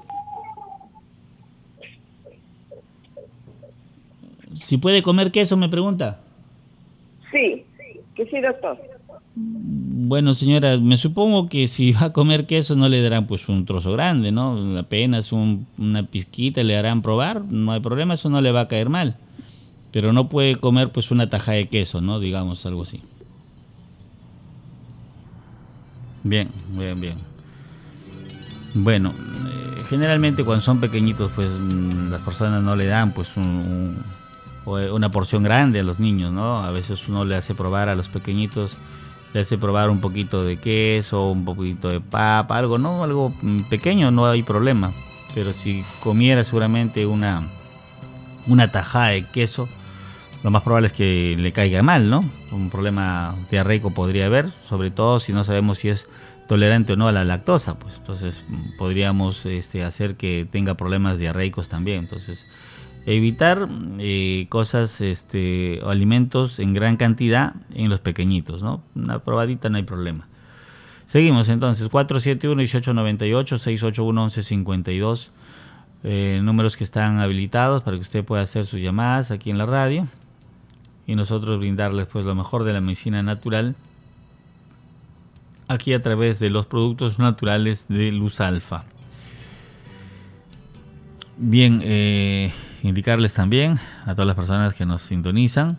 Si puede comer queso, me pregunta. Sí, que sí, doctor. Bueno, señora, me supongo que si va a comer queso no le darán pues un trozo grande, ¿no? Apenas una pizquita le harán probar, no hay problema, eso no le va a caer mal. Pero no puede comer pues una taja de queso, ¿no? Digamos algo así. Bien. Bueno, generalmente cuando son pequeñitos pues las personas no le dan pues una porción grande a los niños, ¿no? A veces uno le hace probar a los pequeñitos, le hace probar un poquito de queso, un poquito de papa, algo, ¿no? Algo pequeño, no hay problema. Pero si comiera seguramente una tajada de queso, lo más probable es que le caiga mal, ¿no? Un problema diarreico podría haber, sobre todo si no sabemos si es tolerante o no a la lactosa, pues entonces podríamos hacer que tenga problemas diarreicos también. Entonces, evitar cosas o alimentos en gran cantidad en los pequeñitos, ¿no? Una probadita no hay problema. Seguimos entonces, 471-1898, 681-1152, números que están habilitados para que usted pueda hacer sus llamadas aquí en la radio y nosotros brindarles pues lo mejor de la medicina natural aquí a través de los productos naturales de Luz Alfa. Bien, indicarles también a todas las personas que nos sintonizan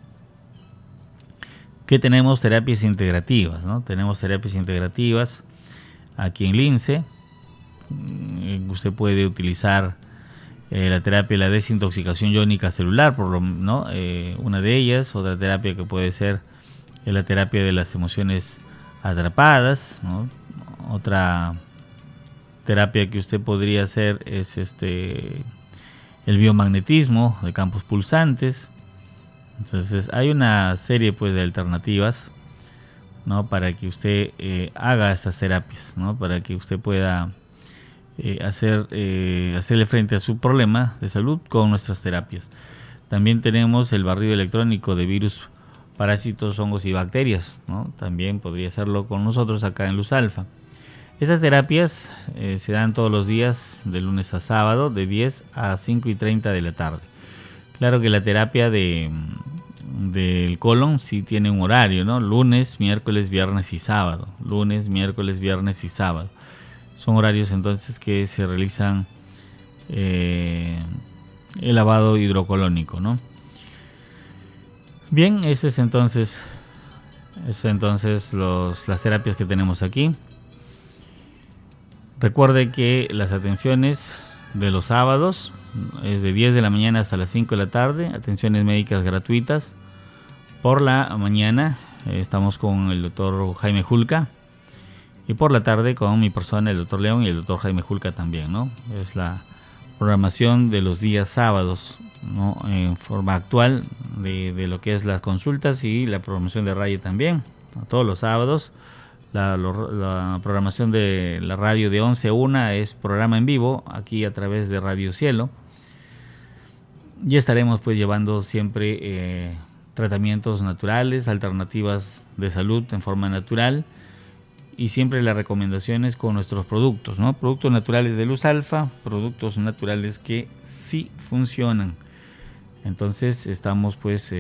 que tenemos terapias integrativas, ¿no? Tenemos terapias integrativas aquí en Lince. Usted puede utilizar la terapia de la desintoxicación iónica celular, ¿no? Una de ellas. Otra terapia que puede ser la terapia de las emociones atrapadas, ¿no? Otra terapia que usted podría hacer es el biomagnetismo de campos pulsantes. Entonces hay una serie pues de alternativas, ¿no? Para que usted haga estas terapias, ¿no? Para que usted pueda hacerle frente a su problema de salud con nuestras terapias. También tenemos el barrido electrónico de virus, parásitos, hongos y bacterias, ¿no? También podría hacerlo con nosotros acá en Luz Alfa. Esas terapias se dan todos los días de lunes a sábado de 10 a 5:30 de la tarde. Claro que la terapia del colon sí tiene un horario, ¿no? Lunes, miércoles, viernes y sábado. Lunes, miércoles, viernes y sábado. Son horarios entonces que se realizan el lavado hidrocolónico, ¿no? Bien, esas entonces las terapias que tenemos aquí. Recuerde que las atenciones de los sábados es de 10 de la mañana hasta las 5 de la tarde, atenciones médicas gratuitas. Por la mañana estamos con el doctor Jaime Julca y por la tarde con mi persona, el doctor León y el doctor Jaime Julca también, ¿no? Es la programación de los días sábados, ¿no? En forma actual de lo que es las consultas y la programación de radio también, ¿no? Todos los sábados. La programación de la radio de 11 a 1 es programa en vivo aquí a través de Radio Cielo y estaremos pues llevando siempre tratamientos naturales, alternativas de salud en forma natural y siempre las recomendaciones con nuestros productos, ¿no? Productos naturales de Luz Alfa, productos naturales que sí funcionan. Entonces estamos pues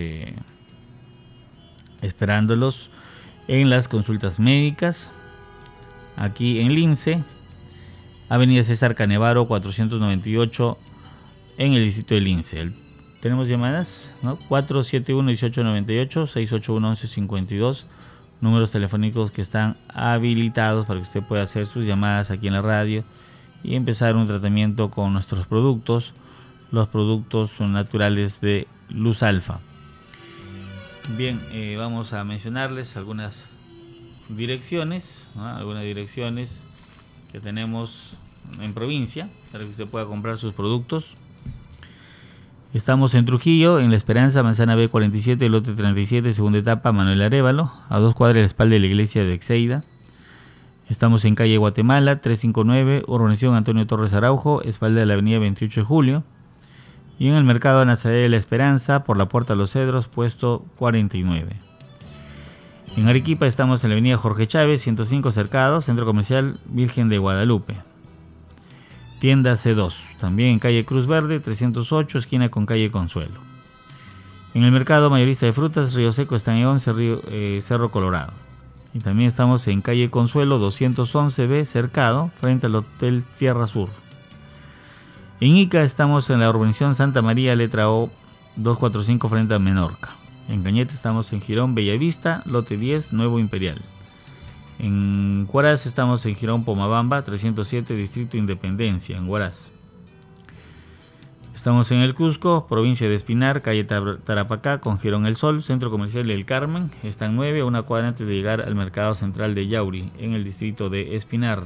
esperándolos en las consultas médicas aquí en Lince, Avenida César Canevaro 498 en el distrito de Lince. El Tenemos llamadas, ¿no? 471-1898, 681-1152, números telefónicos que están habilitados para que usted pueda hacer sus llamadas aquí en la radio y empezar un tratamiento con nuestros productos, los productos naturales de Luz Alfa. Bien, vamos a mencionarles algunas direcciones, ¿no? Algunas direcciones que tenemos en provincia para que usted pueda comprar sus productos. Estamos en Trujillo, en La Esperanza, Manzana B47, lote 37, segunda etapa, Manuel Arévalo, a 2 cuadras de la espalda de la iglesia de Exeida. Estamos en calle Guatemala, 359, urbanización Antonio Torres Araujo, espalda de la avenida 28 de Julio. Y en el mercado Nazaret de La Esperanza, por la Puerta de los Cedros, puesto 49. En Arequipa estamos en la avenida Jorge Chávez, 105 Cercado, Centro Comercial Virgen de Guadalupe. Tienda C2, también en calle Cruz Verde, 308, esquina con calle Consuelo. En el mercado mayorista de frutas, Río Seco, Estañón, Cerro Colorado. Y también estamos en calle Consuelo, 211B, Cercado, frente al Hotel Tierra Sur. En Ica estamos en la urbanización Santa María, letra O, 245, frente a Menorca. En Cañete estamos en Girón Bellavista, lote 10, Nuevo Imperial. En Huaraz estamos en Girón Pomabamba, 307, Distrito Independencia, en Huaraz. Estamos en el Cusco, provincia de Espinar, calle Tarapacá, con Girón El Sol, Centro Comercial El Carmen. Están 9, una cuadra antes de llegar al Mercado Central de Yauri, en el distrito de Espinar.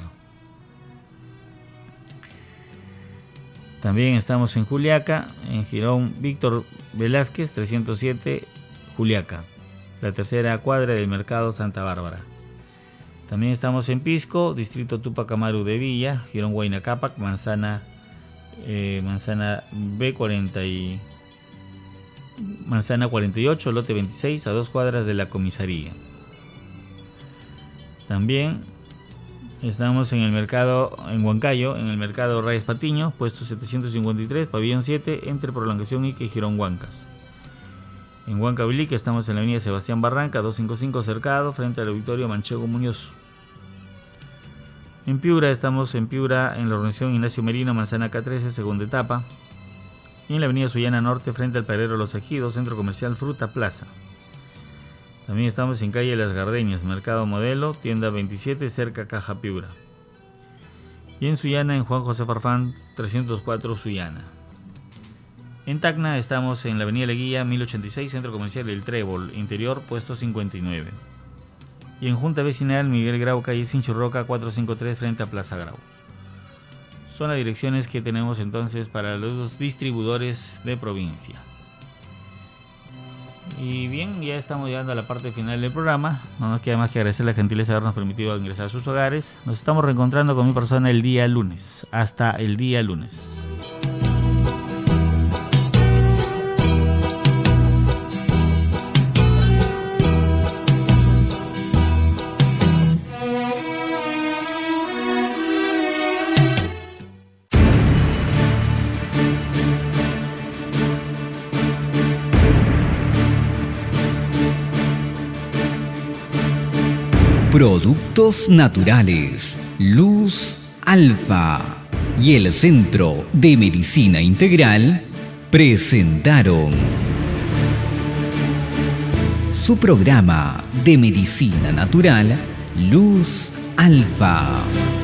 También estamos en Juliaca, en Girón Víctor Velázquez, 307, Juliaca, la tercera cuadra del Mercado Santa Bárbara. También estamos en Pisco, distrito Tupac Amaru de Villa, Girón Huayna Cápac, manzana B40 manzana 48, lote 26, a 2 cuadras de la comisaría. También estamos en el mercado, en Huancayo, en el mercado Reyes Patiño, puesto 753, pabellón 7, entre Prolongación Ica y Girón Huancas. En Huancavelica estamos en la avenida Sebastián Barranca, 255 Cercado, frente al auditorio Manchego Muñoz. En Piura estamos en Piura, en la organización Ignacio Merino, manzana K13, segunda etapa. Y en la avenida Sullana Norte, frente al Paradero Los Ejidos, centro comercial Fruta Plaza. También estamos en calle Las Gardeñas, mercado Modelo, tienda 27, cerca Caja Piura. Y en Sullana, en Juan José Farfán, 304 Sullana. En Tacna estamos en la avenida Leguía 1086, centro comercial El Trébol, interior, puesto 59. Y en Junta Vecinal Miguel Grau, calle Sinchurroca 453, frente a Plaza Grau. Son las direcciones que tenemos entonces para los distribuidores de provincia. Y bien, ya estamos llegando a la parte final del programa. No nos queda más que agradecer la gentileza de habernos permitido ingresar a sus hogares. Nos estamos reencontrando con mi persona el día lunes. Hasta el día lunes. Productos naturales, Luz Alfa y el Centro de Medicina Integral presentaron su programa de medicina natural, Luz Alfa.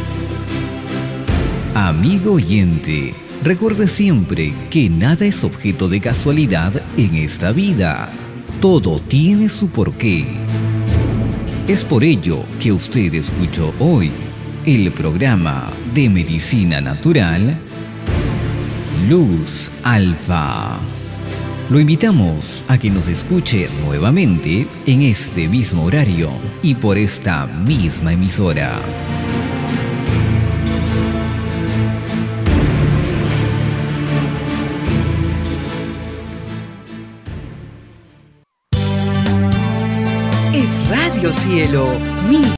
Amigo oyente, recuerde siempre que nada es objeto de casualidad en esta vida. Todo tiene su porqué. Es por ello que usted escuchó hoy el programa de medicina natural Luz Alfa. Lo invitamos a que nos escuche nuevamente en este mismo horario y por esta misma emisora. Es Radio Cielo,